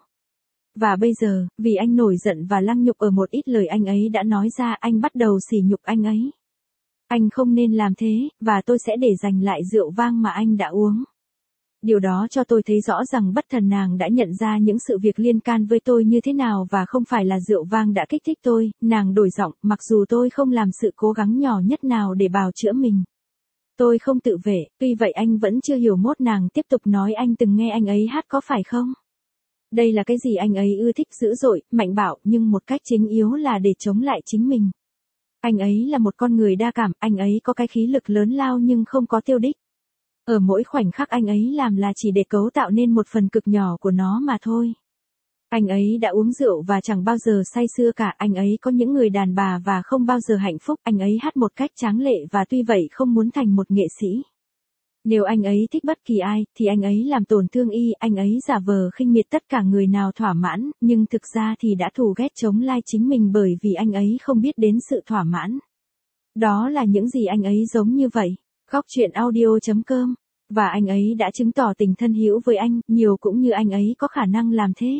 Và bây giờ, vì anh nổi giận và lăng nhục ở một ít lời anh ấy đã nói ra, anh bắt đầu sỉ nhục anh ấy. Anh không nên làm thế, và tôi sẽ để dành lại rượu vang mà anh đã uống. Điều đó cho tôi thấy rõ rằng bất thần nàng đã nhận ra những sự việc liên can với tôi như thế nào và không phải là rượu vang đã kích thích tôi. Nàng đổi giọng, mặc dù tôi không làm sự cố gắng nhỏ nhất nào để bào chữa mình. Tôi không tự vệ, tuy vậy anh vẫn chưa hiểu. Mốt nàng tiếp tục nói, anh từng nghe anh ấy hát có phải không? Đây là cái gì anh ấy ưa thích dữ dội, mạnh bạo, nhưng một cách chính yếu là để chống lại chính mình. Anh ấy là một con người đa cảm, anh ấy có cái khí lực lớn lao nhưng không có tiêu đích. Ở mỗi khoảnh khắc anh ấy làm là chỉ để cấu tạo nên một phần cực nhỏ của nó mà thôi. Anh ấy đã uống rượu và chẳng bao giờ say sưa cả, anh ấy có những người đàn bà và không bao giờ hạnh phúc, anh ấy hát một cách tráng lệ và tuy vậy không muốn thành một nghệ sĩ. Nếu anh ấy thích bất kỳ ai, thì anh ấy làm tổn thương y, anh ấy giả vờ khinh miệt tất cả người nào thỏa mãn, nhưng thực ra thì đã thù ghét chống lại chính mình bởi vì anh ấy không biết đến sự thỏa mãn. Đó là những gì anh ấy giống như vậy. Góc truyện audio chấm com. Và anh ấy đã chứng tỏ tình thân hữu với anh, nhiều cũng như anh ấy có khả năng làm thế.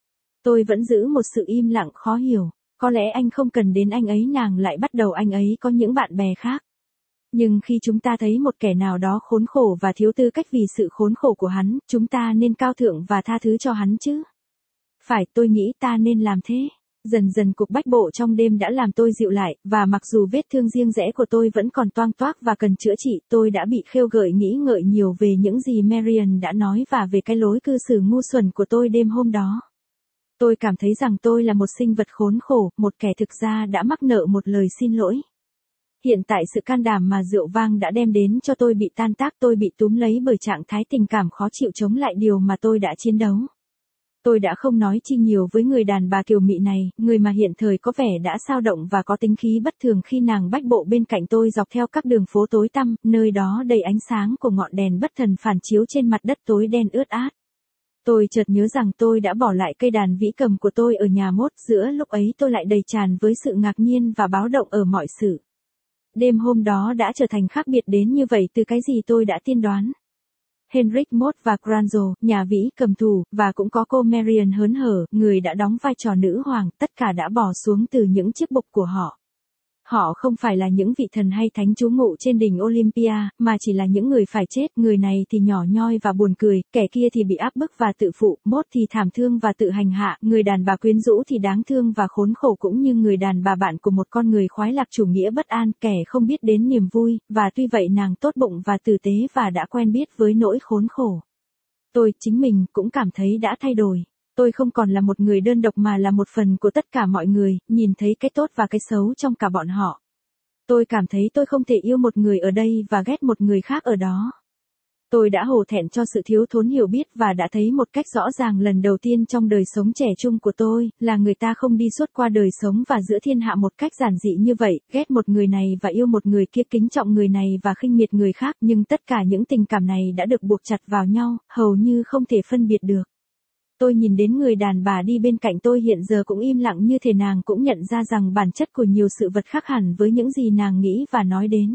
Tôi vẫn giữ một sự im lặng khó hiểu. Có lẽ anh không cần đến anh ấy, nàng lại bắt đầu, anh ấy có những bạn bè khác. Nhưng khi chúng ta thấy một kẻ nào đó khốn khổ và thiếu tư cách vì sự khốn khổ của hắn, chúng ta nên cao thượng và tha thứ cho hắn chứ. Phải, tôi nghĩ ta nên làm thế. Dần dần cuộc bách bộ trong đêm đã làm tôi dịu lại, và mặc dù vết thương riêng rẽ của tôi vẫn còn toang toác và cần chữa trị, tôi đã bị khêu gợi nghĩ ngợi nhiều về những gì Marian đã nói và về cái lối cư xử ngu xuẩn của tôi đêm hôm đó. Tôi cảm thấy rằng tôi là một sinh vật khốn khổ, một kẻ thực ra đã mắc nợ một lời xin lỗi. Hiện tại sự can đảm mà rượu vang đã đem đến cho tôi bị tan tác, tôi bị túm lấy bởi trạng thái tình cảm khó chịu chống lại điều mà tôi đã chiến đấu. Tôi đã không nói chi nhiều với người đàn bà kiều mị này, người mà hiện thời có vẻ đã xao động và có tính khí bất thường khi nàng bách bộ bên cạnh tôi dọc theo các đường phố tối tăm, nơi đó đầy ánh sáng của ngọn đèn bất thần phản chiếu trên mặt đất tối đen ướt át. Tôi chợt nhớ rằng tôi đã bỏ lại cây đàn vĩ cầm của tôi ở nhà mốt, giữa lúc ấy tôi lại đầy tràn với sự ngạc nhiên và báo động ở mọi sự. Đêm hôm đó đã trở thành khác biệt đến như vậy từ cái gì tôi đã tiên đoán. Henrik Mott và Granzo, nhà vĩ cầm thủ, và cũng có cô Marian hớn hở, người đã đóng vai trò nữ hoàng, tất cả đã bỏ xuống từ những chiếc bục của họ. Họ không phải là những vị thần hay thánh trú ngụ trên đỉnh Olympia, mà chỉ là những người phải chết, người này thì nhỏ nhoi và buồn cười, kẻ kia thì bị áp bức và tự phụ, Mốt thì thảm thương và tự hành hạ, người đàn bà quyến rũ thì đáng thương và khốn khổ cũng như người đàn bà bạn của một con người khoái lạc chủ nghĩa bất an, kẻ không biết đến niềm vui, và tuy vậy nàng tốt bụng và tử tế và đã quen biết với nỗi khốn khổ. Tôi, chính mình, cũng cảm thấy đã thay đổi. Tôi không còn là một người đơn độc mà là một phần của tất cả mọi người, nhìn thấy cái tốt và cái xấu trong cả bọn họ. Tôi cảm thấy tôi không thể yêu một người ở đây và ghét một người khác ở đó. Tôi đã hổ thẹn cho sự thiếu thốn hiểu biết và đã thấy một cách rõ ràng lần đầu tiên trong đời sống trẻ trung của tôi, là người ta không đi suốt qua đời sống và giữa thiên hạ một cách giản dị như vậy, ghét một người này và yêu một người kia, kính trọng người này và khinh miệt người khác, nhưng tất cả những tình cảm này đã được buộc chặt vào nhau, hầu như không thể phân biệt được. Tôi nhìn đến người đàn bà đi bên cạnh tôi hiện giờ cũng im lặng, như thể nàng cũng nhận ra rằng bản chất của nhiều sự vật khác hẳn với những gì nàng nghĩ và nói đến.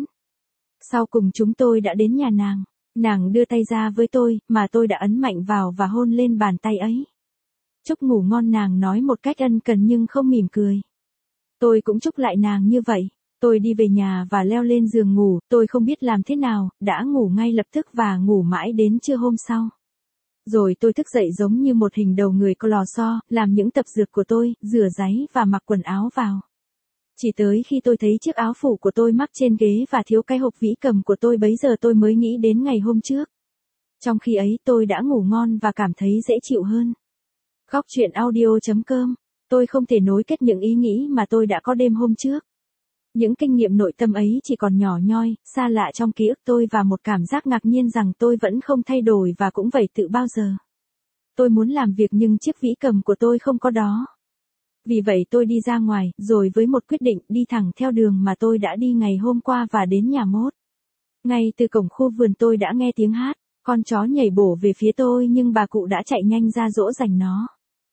Sau cùng chúng tôi đã đến nhà nàng. Nàng đưa tay ra với tôi, mà tôi đã ấn mạnh vào và hôn lên bàn tay ấy. Chúc ngủ ngon, nàng nói một cách ân cần nhưng không mỉm cười. Tôi cũng chúc lại nàng như vậy. Tôi đi về nhà và leo lên giường ngủ, tôi không biết làm thế nào, đã ngủ ngay lập tức và ngủ mãi đến trưa hôm sau. Rồi tôi thức dậy giống như một hình đầu người có lò xo, làm những tập dượt của tôi, rửa ráy và mặc quần áo vào. Chỉ tới khi tôi thấy chiếc áo phủ của tôi mắc trên ghế và thiếu cái hộp vĩ cầm của tôi bấy giờ tôi mới nghĩ đến ngày hôm trước. Trong khi ấy tôi đã ngủ ngon và cảm thấy dễ chịu hơn. Góc truyện audio chấm com. Tôi không thể nối kết những ý nghĩ mà tôi đã có đêm hôm trước. Những kinh nghiệm nội tâm ấy chỉ còn nhỏ nhoi, xa lạ trong ký ức tôi và một cảm giác ngạc nhiên rằng tôi vẫn không thay đổi và cũng vậy tự bao giờ. Tôi muốn làm việc nhưng chiếc vĩ cầm của tôi không có đó. Vì vậy tôi đi ra ngoài, rồi với một quyết định đi thẳng theo đường mà tôi đã đi ngày hôm qua và đến nhà mốt. Ngay từ cổng khu vườn tôi đã nghe tiếng hát, con chó nhảy bổ về phía tôi nhưng bà cụ đã chạy nhanh ra dỗ dành nó.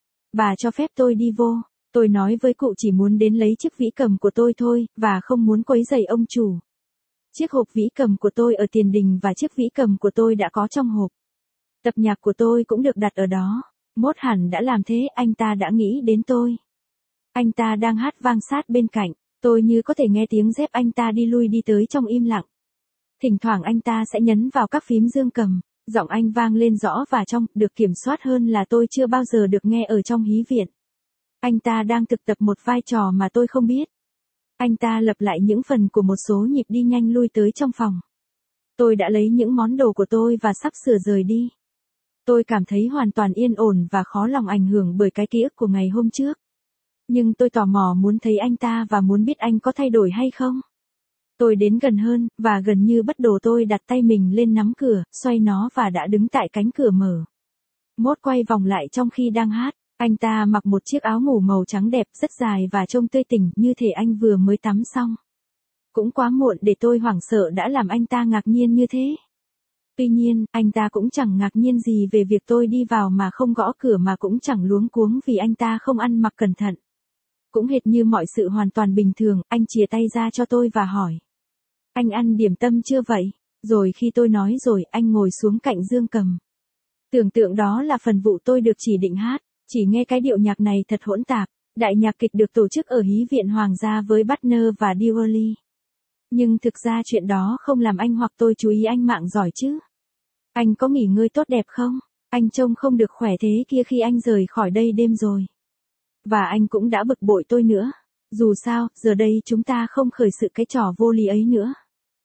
Bà cho phép tôi đi vô. Tôi nói với cụ chỉ muốn đến lấy chiếc vĩ cầm của tôi thôi, và không muốn quấy rầy ông chủ. Chiếc hộp vĩ cầm của tôi ở tiền đình và chiếc vĩ cầm của tôi đã có trong hộp. Tập nhạc của tôi cũng được đặt ở đó. Mốt hẳn đã làm thế, anh ta đã nghĩ đến tôi. Anh ta đang hát vang sát bên cạnh, tôi như có thể nghe tiếng dép anh ta đi lui đi tới trong im lặng. Thỉnh thoảng anh ta sẽ nhấn vào các phím dương cầm, giọng anh vang lên rõ và trong, được kiểm soát hơn là tôi chưa bao giờ được nghe ở trong hí viện. Anh ta đang thực tập một vai trò mà tôi không biết. Anh ta lặp lại những phần của một số nhịp đi nhanh lui tới trong phòng. Tôi đã lấy những món đồ của tôi và sắp sửa rời đi. Tôi cảm thấy hoàn toàn yên ổn và khó lòng ảnh hưởng bởi cái ký ức của ngày hôm trước. Nhưng tôi tò mò muốn thấy anh ta và muốn biết anh có thay đổi hay không. Tôi đến gần hơn, và gần như bất đồ tôi đặt tay mình lên nắm cửa, xoay nó và đã đứng tại cánh cửa mở. Mốt quay vòng lại trong khi đang hát. Anh ta mặc một chiếc áo ngủ màu trắng đẹp rất dài và trông tươi tỉnh như thể anh vừa mới tắm xong. Cũng quá muộn để tôi hoảng sợ đã làm anh ta ngạc nhiên như thế. Tuy nhiên, anh ta cũng chẳng ngạc nhiên gì về việc tôi đi vào mà không gõ cửa mà cũng chẳng luống cuống vì anh ta không ăn mặc cẩn thận. Cũng hệt như mọi sự hoàn toàn bình thường, anh chìa tay ra cho tôi và hỏi. Anh ăn điểm tâm chưa vậy? Rồi khi tôi nói rồi, anh ngồi xuống cạnh dương cầm. Tưởng tượng đó là phần vụ tôi được chỉ định hát. Chỉ nghe cái điệu nhạc này thật hỗn tạp. Đại nhạc kịch được tổ chức ở Hí viện Hoàng gia với Butner và Dewey. Nhưng thực ra chuyện đó không làm anh hoặc tôi chú ý anh mạng giỏi chứ. Anh có nghỉ ngơi tốt đẹp không? Anh trông không được khỏe thế kia khi anh rời khỏi đây đêm rồi. Và anh cũng đã bực bội tôi nữa. Dù sao, giờ đây chúng ta không khởi sự cái trò vô lý ấy nữa.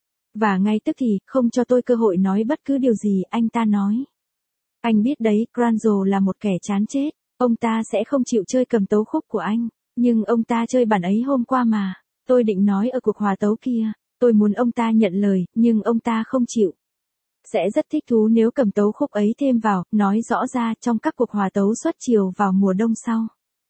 Và ngay tức thì, không cho tôi cơ hội nói bất cứ điều gì, anh ta nói. Anh biết đấy, Granzo là một kẻ chán chết. Ông ta sẽ không chịu chơi cầm tấu khúc của anh. Nhưng ông ta chơi bản ấy hôm qua mà. Tôi định nói ở cuộc hòa tấu kia. Tôi muốn ông ta nhận lời, nhưng ông ta không chịu. Sẽ rất thích thú nếu cầm tấu khúc ấy thêm vào, nói rõ ra trong các cuộc hòa tấu suốt chiều vào mùa đông sau.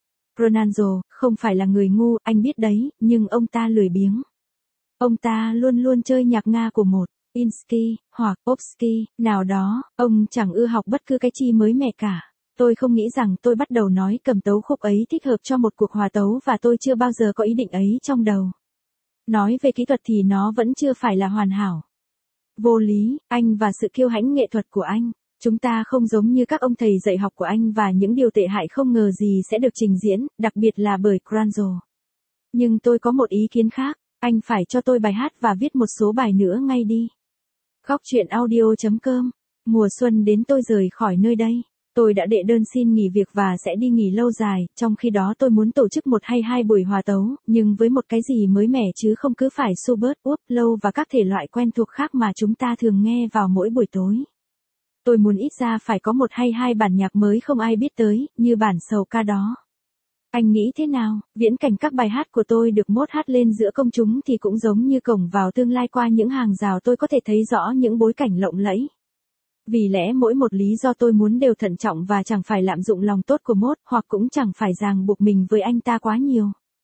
Ronaldo, không phải là người ngu, anh biết đấy, nhưng ông ta lười biếng. Ông ta luôn luôn chơi nhạc Nga của một Insky, hoặc Opsky, nào đó, ông chẳng ưa học bất cứ cái chi mới mẻ cả. Tôi không nghĩ rằng tôi bắt đầu nói cầm tấu khúc ấy thích hợp cho một cuộc hòa tấu và tôi chưa bao giờ có ý định ấy trong đầu. Nói về kỹ thuật thì nó vẫn chưa phải là hoàn hảo. Vô lý, anh và sự kiêu hãnh nghệ thuật của anh. Chúng ta không giống như các ông thầy dạy học của anh và những điều tệ hại không ngờ gì sẽ được trình diễn, đặc biệt là bởi Granzo. Nhưng tôi có một ý kiến khác, anh phải cho tôi bài hát và viết một số bài nữa ngay đi. Góc truyện audio chấm com. Mùa xuân đến tôi rời khỏi nơi đây. Tôi đã đệ đơn xin nghỉ việc và sẽ đi nghỉ lâu dài, trong khi đó tôi muốn tổ chức một hay hai buổi hòa tấu, nhưng với một cái gì mới mẻ chứ không cứ phải Schubert, Uplow và các thể loại quen thuộc khác mà chúng ta thường nghe vào mỗi buổi tối. Tôi muốn ít ra phải có một hay hai bản nhạc mới không ai biết tới, như bản sầu ca đó. Anh nghĩ thế nào? Viễn cảnh các bài hát của tôi được mốt hát lên giữa công chúng thì cũng giống như cổng vào tương lai qua những hàng rào tôi có thể thấy rõ những bối cảnh lộng lẫy. Vì lẽ mỗi một lý do tôi muốn đều thận trọng và chẳng phải lạm dụng lòng tốt của mốt, hoặc cũng chẳng phải ràng buộc mình với anh ta quá nhiều.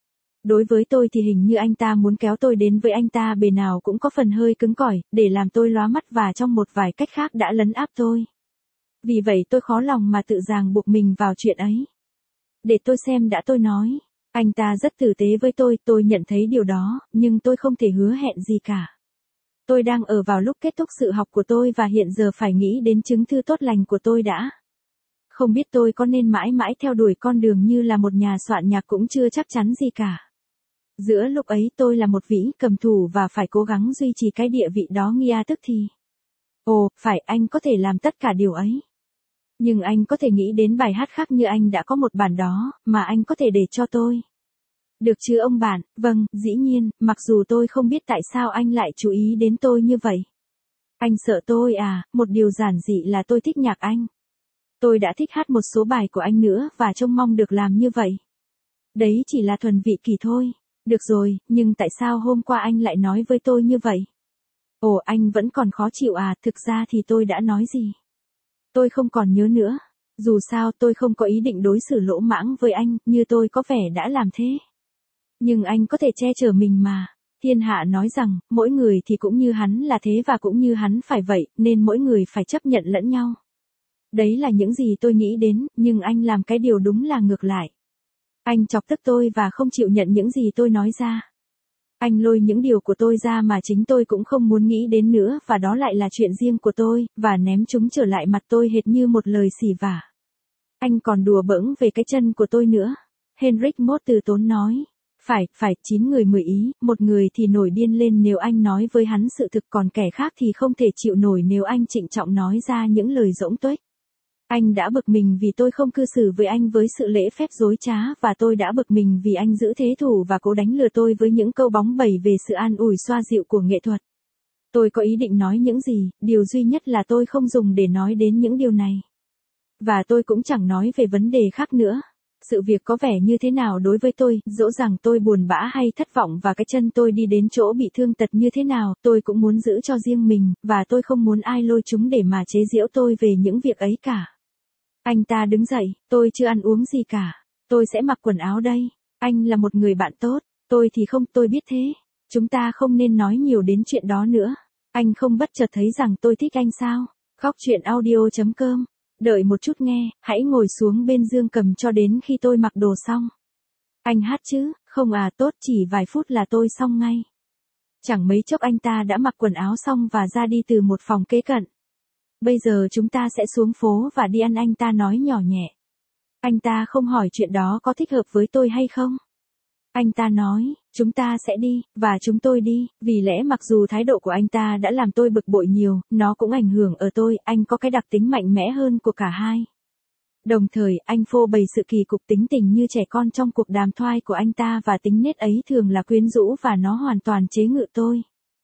Đối với tôi thì hình như anh ta muốn kéo tôi đến với anh ta bề nào cũng có phần hơi cứng cỏi, để làm tôi lóa mắt và trong một vài cách khác đã lấn áp tôi. Vì vậy tôi khó lòng mà tự ràng buộc mình vào chuyện ấy. Để tôi xem đã tôi nói. Anh ta rất tử tế với tôi, tôi nhận thấy điều đó, nhưng tôi không thể hứa hẹn gì cả. Tôi đang ở vào lúc kết thúc sự học của tôi và hiện giờ phải nghĩ đến chứng thư tốt lành của tôi đã. Không biết tôi có nên mãi mãi theo đuổi con đường như là một nhà soạn nhạc cũng chưa chắc chắn gì cả. Giữa lúc ấy tôi là một vĩ cầm thủ và phải cố gắng duy trì cái địa vị đó Nghia tức thì. Ồ, phải, anh có thể làm tất cả điều ấy. Nhưng anh có thể nghĩ đến bài hát khác như anh đã có một bản đó, mà anh có thể để cho tôi. Được chứ ông bạn, vâng, dĩ nhiên, mặc dù tôi không biết tại sao anh lại chú ý đến tôi như vậy. Anh sợ tôi à, một điều giản dị là tôi thích nhạc anh. Tôi đã thích hát một số bài của anh nữa và trông mong được làm như vậy. Đấy chỉ là thuần vị kỷ thôi. Được rồi, nhưng tại sao hôm qua anh lại nói với tôi như vậy? Ồ, anh vẫn còn khó chịu à, thực ra thì tôi đã nói gì? Tôi không còn nhớ nữa. Dù sao tôi không có ý định đối xử lỗ mãng với anh, như tôi có vẻ đã làm thế. Nhưng anh có thể che chở mình mà. Thiên hạ nói rằng, mỗi người thì cũng như hắn là thế và cũng như hắn phải vậy, nên mỗi người phải chấp nhận lẫn nhau. Đấy là những gì tôi nghĩ đến, nhưng anh làm cái điều đúng là ngược lại. Anh chọc tức tôi và không chịu nhận những gì tôi nói ra. Anh lôi những điều của tôi ra mà chính tôi cũng không muốn nghĩ đến nữa và đó lại là chuyện riêng của tôi, và ném chúng trở lại mặt tôi hệt như một lời xỉ vả. Anh còn đùa bỡn về cái chân của tôi nữa. Henrik Mốt từ tốn nói. Phải, phải, chín người mười ý, một người thì nổi điên lên nếu anh nói với hắn sự thực còn kẻ khác thì không thể chịu nổi nếu anh trịnh trọng nói ra những lời giỗng tuếch. Anh đã bực mình vì tôi không cư xử với anh với sự lễ phép dối trá và tôi đã bực mình vì anh giữ thế thủ và cố đánh lừa tôi với những câu bóng bẩy về sự an ủi xoa dịu của nghệ thuật. Tôi có ý định nói những gì, điều duy nhất là tôi không dùng để nói đến những điều này. Và tôi cũng chẳng nói về vấn đề khác nữa. Sự việc có vẻ như thế nào đối với tôi, dẫu rằng tôi buồn bã hay thất vọng và cái chân tôi đi đến chỗ bị thương tật như thế nào, tôi cũng muốn giữ cho riêng mình, và tôi không muốn ai lôi chúng để mà chế giễu tôi về những việc ấy cả. Anh ta đứng dậy, tôi chưa ăn uống gì cả. Tôi sẽ mặc quần áo đây. Anh là một người bạn tốt. Tôi thì không, tôi biết thế. Chúng ta không nên nói nhiều đến chuyện đó nữa. Anh không bất chợt thấy rằng tôi thích anh sao? Khóc chuyện audio chấm com. Đợi một chút nghe, hãy ngồi xuống bên dương cầm cho đến khi tôi mặc đồ xong. Anh hát chứ? Không à, tốt, chỉ vài phút là tôi xong ngay. Chẳng mấy chốc anh ta đã mặc quần áo xong và ra đi từ một phòng kế cận. Bây giờ chúng ta sẽ xuống phố và đi ăn, anh ta nói nhỏ nhẹ. Anh ta không hỏi chuyện đó có thích hợp với tôi hay không. Anh ta nói, chúng ta sẽ đi, và chúng tôi đi, vì lẽ mặc dù thái độ của anh ta đã làm tôi bực bội nhiều, nó cũng ảnh hưởng ở tôi, anh có cái đặc tính mạnh mẽ hơn của cả hai. Đồng thời, anh phô bày sự kỳ cục tính tình như trẻ con trong cuộc đàm thoại của anh ta và tính nết ấy thường là quyến rũ và nó hoàn toàn chế ngự tôi.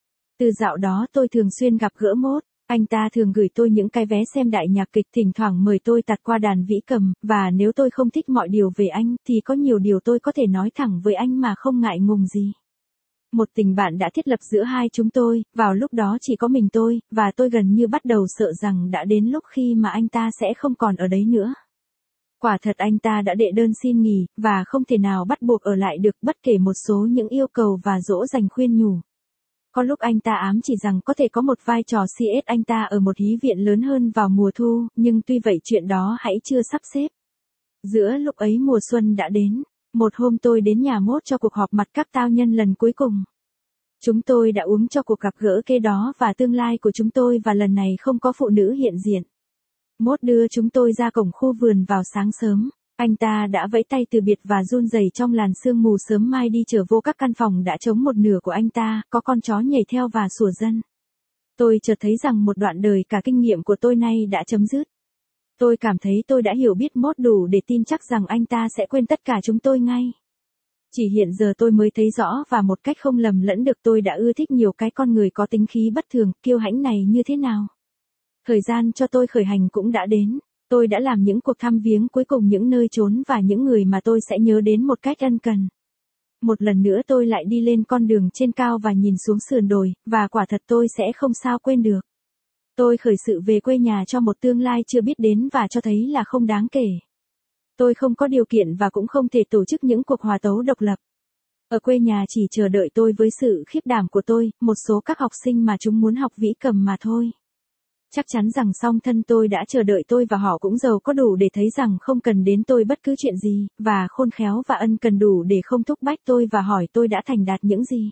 Từ dạo đó tôi thường xuyên gặp gỡ Mốt. Anh ta thường gửi tôi những cái vé xem đại nhạc kịch, thỉnh thoảng mời tôi tạt qua đàn vĩ cầm, và nếu tôi không thích mọi điều về anh, thì có nhiều điều tôi có thể nói thẳng với anh mà không ngại ngùng gì. Một tình bạn đã thiết lập giữa hai chúng tôi, vào lúc đó chỉ có mình tôi, và tôi gần như bắt đầu sợ rằng đã đến lúc khi mà anh ta sẽ không còn ở đấy nữa. Quả thật anh ta đã đệ đơn xin nghỉ, và không thể nào bắt buộc ở lại được bất kể một số những yêu cầu và dỗ dành khuyên nhủ. Có lúc anh ta ám chỉ rằng có thể có một vai trò xê ét anh ta ở một hí viện lớn hơn vào mùa thu, nhưng tuy vậy chuyện đó hãy chưa sắp xếp. Giữa lúc ấy mùa xuân đã đến, một hôm tôi đến nhà Mốt cho cuộc họp mặt các tao nhân lần cuối cùng. Chúng tôi đã uống cho cuộc gặp gỡ kế đó và tương lai của chúng tôi và lần này không có phụ nữ hiện diện. Mốt đưa chúng tôi ra cổng khu vườn vào sáng sớm. Anh ta đã vẫy tay từ biệt và run rẩy trong làn sương mù sớm mai đi trở vô các căn phòng đã trống một nửa của anh ta, có con chó nhảy theo và sủa dân. Tôi chợt thấy rằng một đoạn đời cả kinh nghiệm của tôi nay đã chấm dứt. Tôi cảm thấy tôi đã hiểu biết Mốt đủ để tin chắc rằng anh ta sẽ quên tất cả chúng tôi ngay. Chỉ hiện giờ tôi mới thấy rõ và một cách không lầm lẫn được tôi đã ưa thích nhiều cái con người có tính khí bất thường, kiêu hãnh này như thế nào. Thời gian cho tôi khởi hành cũng đã đến. Tôi đã làm những cuộc thăm viếng cuối cùng những nơi chốn và những người mà tôi sẽ nhớ đến một cách ân cần. Một lần nữa tôi lại đi lên con đường trên cao và nhìn xuống sườn đồi, và quả thật tôi sẽ không sao quên được. Tôi khởi sự về quê nhà cho một tương lai chưa biết đến và cho thấy là không đáng kể. Tôi không có điều kiện và cũng không thể tổ chức những cuộc hòa tấu độc lập. Ở quê nhà chỉ chờ đợi tôi với sự khiếp đảm của tôi, một số các học sinh mà chúng muốn học vĩ cầm mà thôi. Chắc chắn rằng song thân tôi đã chờ đợi tôi và họ cũng giàu có đủ để thấy rằng không cần đến tôi bất cứ chuyện gì, và khôn khéo và ân cần đủ để không thúc bách tôi và hỏi tôi đã thành đạt những gì.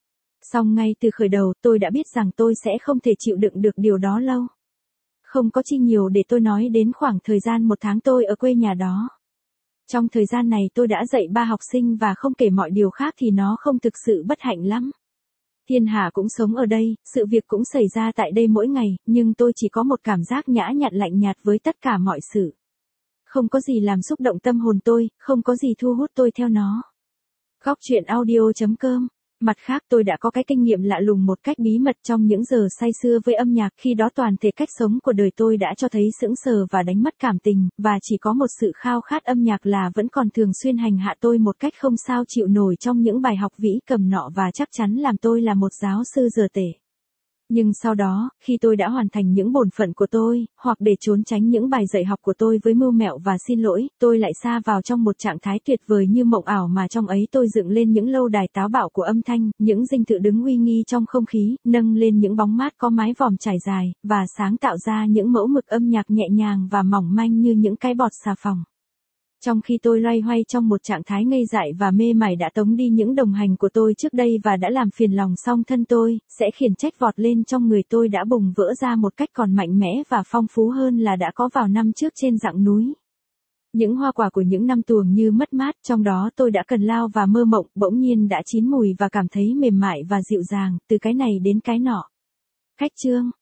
Song ngay từ khởi đầu tôi đã biết rằng tôi sẽ không thể chịu đựng được điều đó lâu. Không có chi nhiều để tôi nói đến khoảng thời gian một tháng tôi ở quê nhà đó. Trong thời gian này tôi đã dạy ba học sinh và không kể mọi điều khác thì nó không thực sự bất hạnh lắm. Thiên Hà cũng sống ở đây, sự việc cũng xảy ra tại đây mỗi ngày, nhưng tôi chỉ có một cảm giác nhã nhặn lạnh nhạt với tất cả mọi sự. Không có gì làm xúc động tâm hồn tôi, không có gì thu hút tôi theo nó. Góc truyện audio chấm com. Mặt khác tôi đã có cái kinh nghiệm lạ lùng một cách bí mật trong những giờ say sưa với âm nhạc, khi đó toàn thể cách sống của đời tôi đã cho thấy sững sờ và đánh mất cảm tình, và chỉ có một sự khao khát âm nhạc là vẫn còn thường xuyên hành hạ tôi một cách không sao chịu nổi trong những bài học vĩ cầm nọ, và chắc chắn làm tôi là một giáo sư dở tể. Nhưng sau đó, khi tôi đã hoàn thành những bổn phận của tôi, hoặc để trốn tránh những bài dạy học của tôi với mưu mẹo và xin lỗi, tôi lại sa vào trong một trạng thái tuyệt vời như mộng ảo, mà trong ấy tôi dựng lên những lâu đài táo bạo của âm thanh, những dinh thự đứng uy nghi trong không khí, nâng lên những bóng mát có mái vòm trải dài, và sáng tạo ra những mẫu mực âm nhạc nhẹ nhàng và mỏng manh như những cái bọt xà phòng. Trong khi tôi loay hoay trong một trạng thái ngây dại và mê mải đã tống đi những đồng hành của tôi trước đây và đã làm phiền lòng song thân tôi, sẽ khiển trách vọt lên trong người tôi đã bùng vỡ ra một cách còn mạnh mẽ và phong phú hơn là đã có vào năm trước trên dặng núi. Những hoa quả của những năm tuồng như mất mát, trong đó tôi đã cần lao và mơ mộng, bỗng nhiên đã chín mùi và cảm thấy mềm mại và dịu dàng, từ cái này đến cái nọ. Khách chương.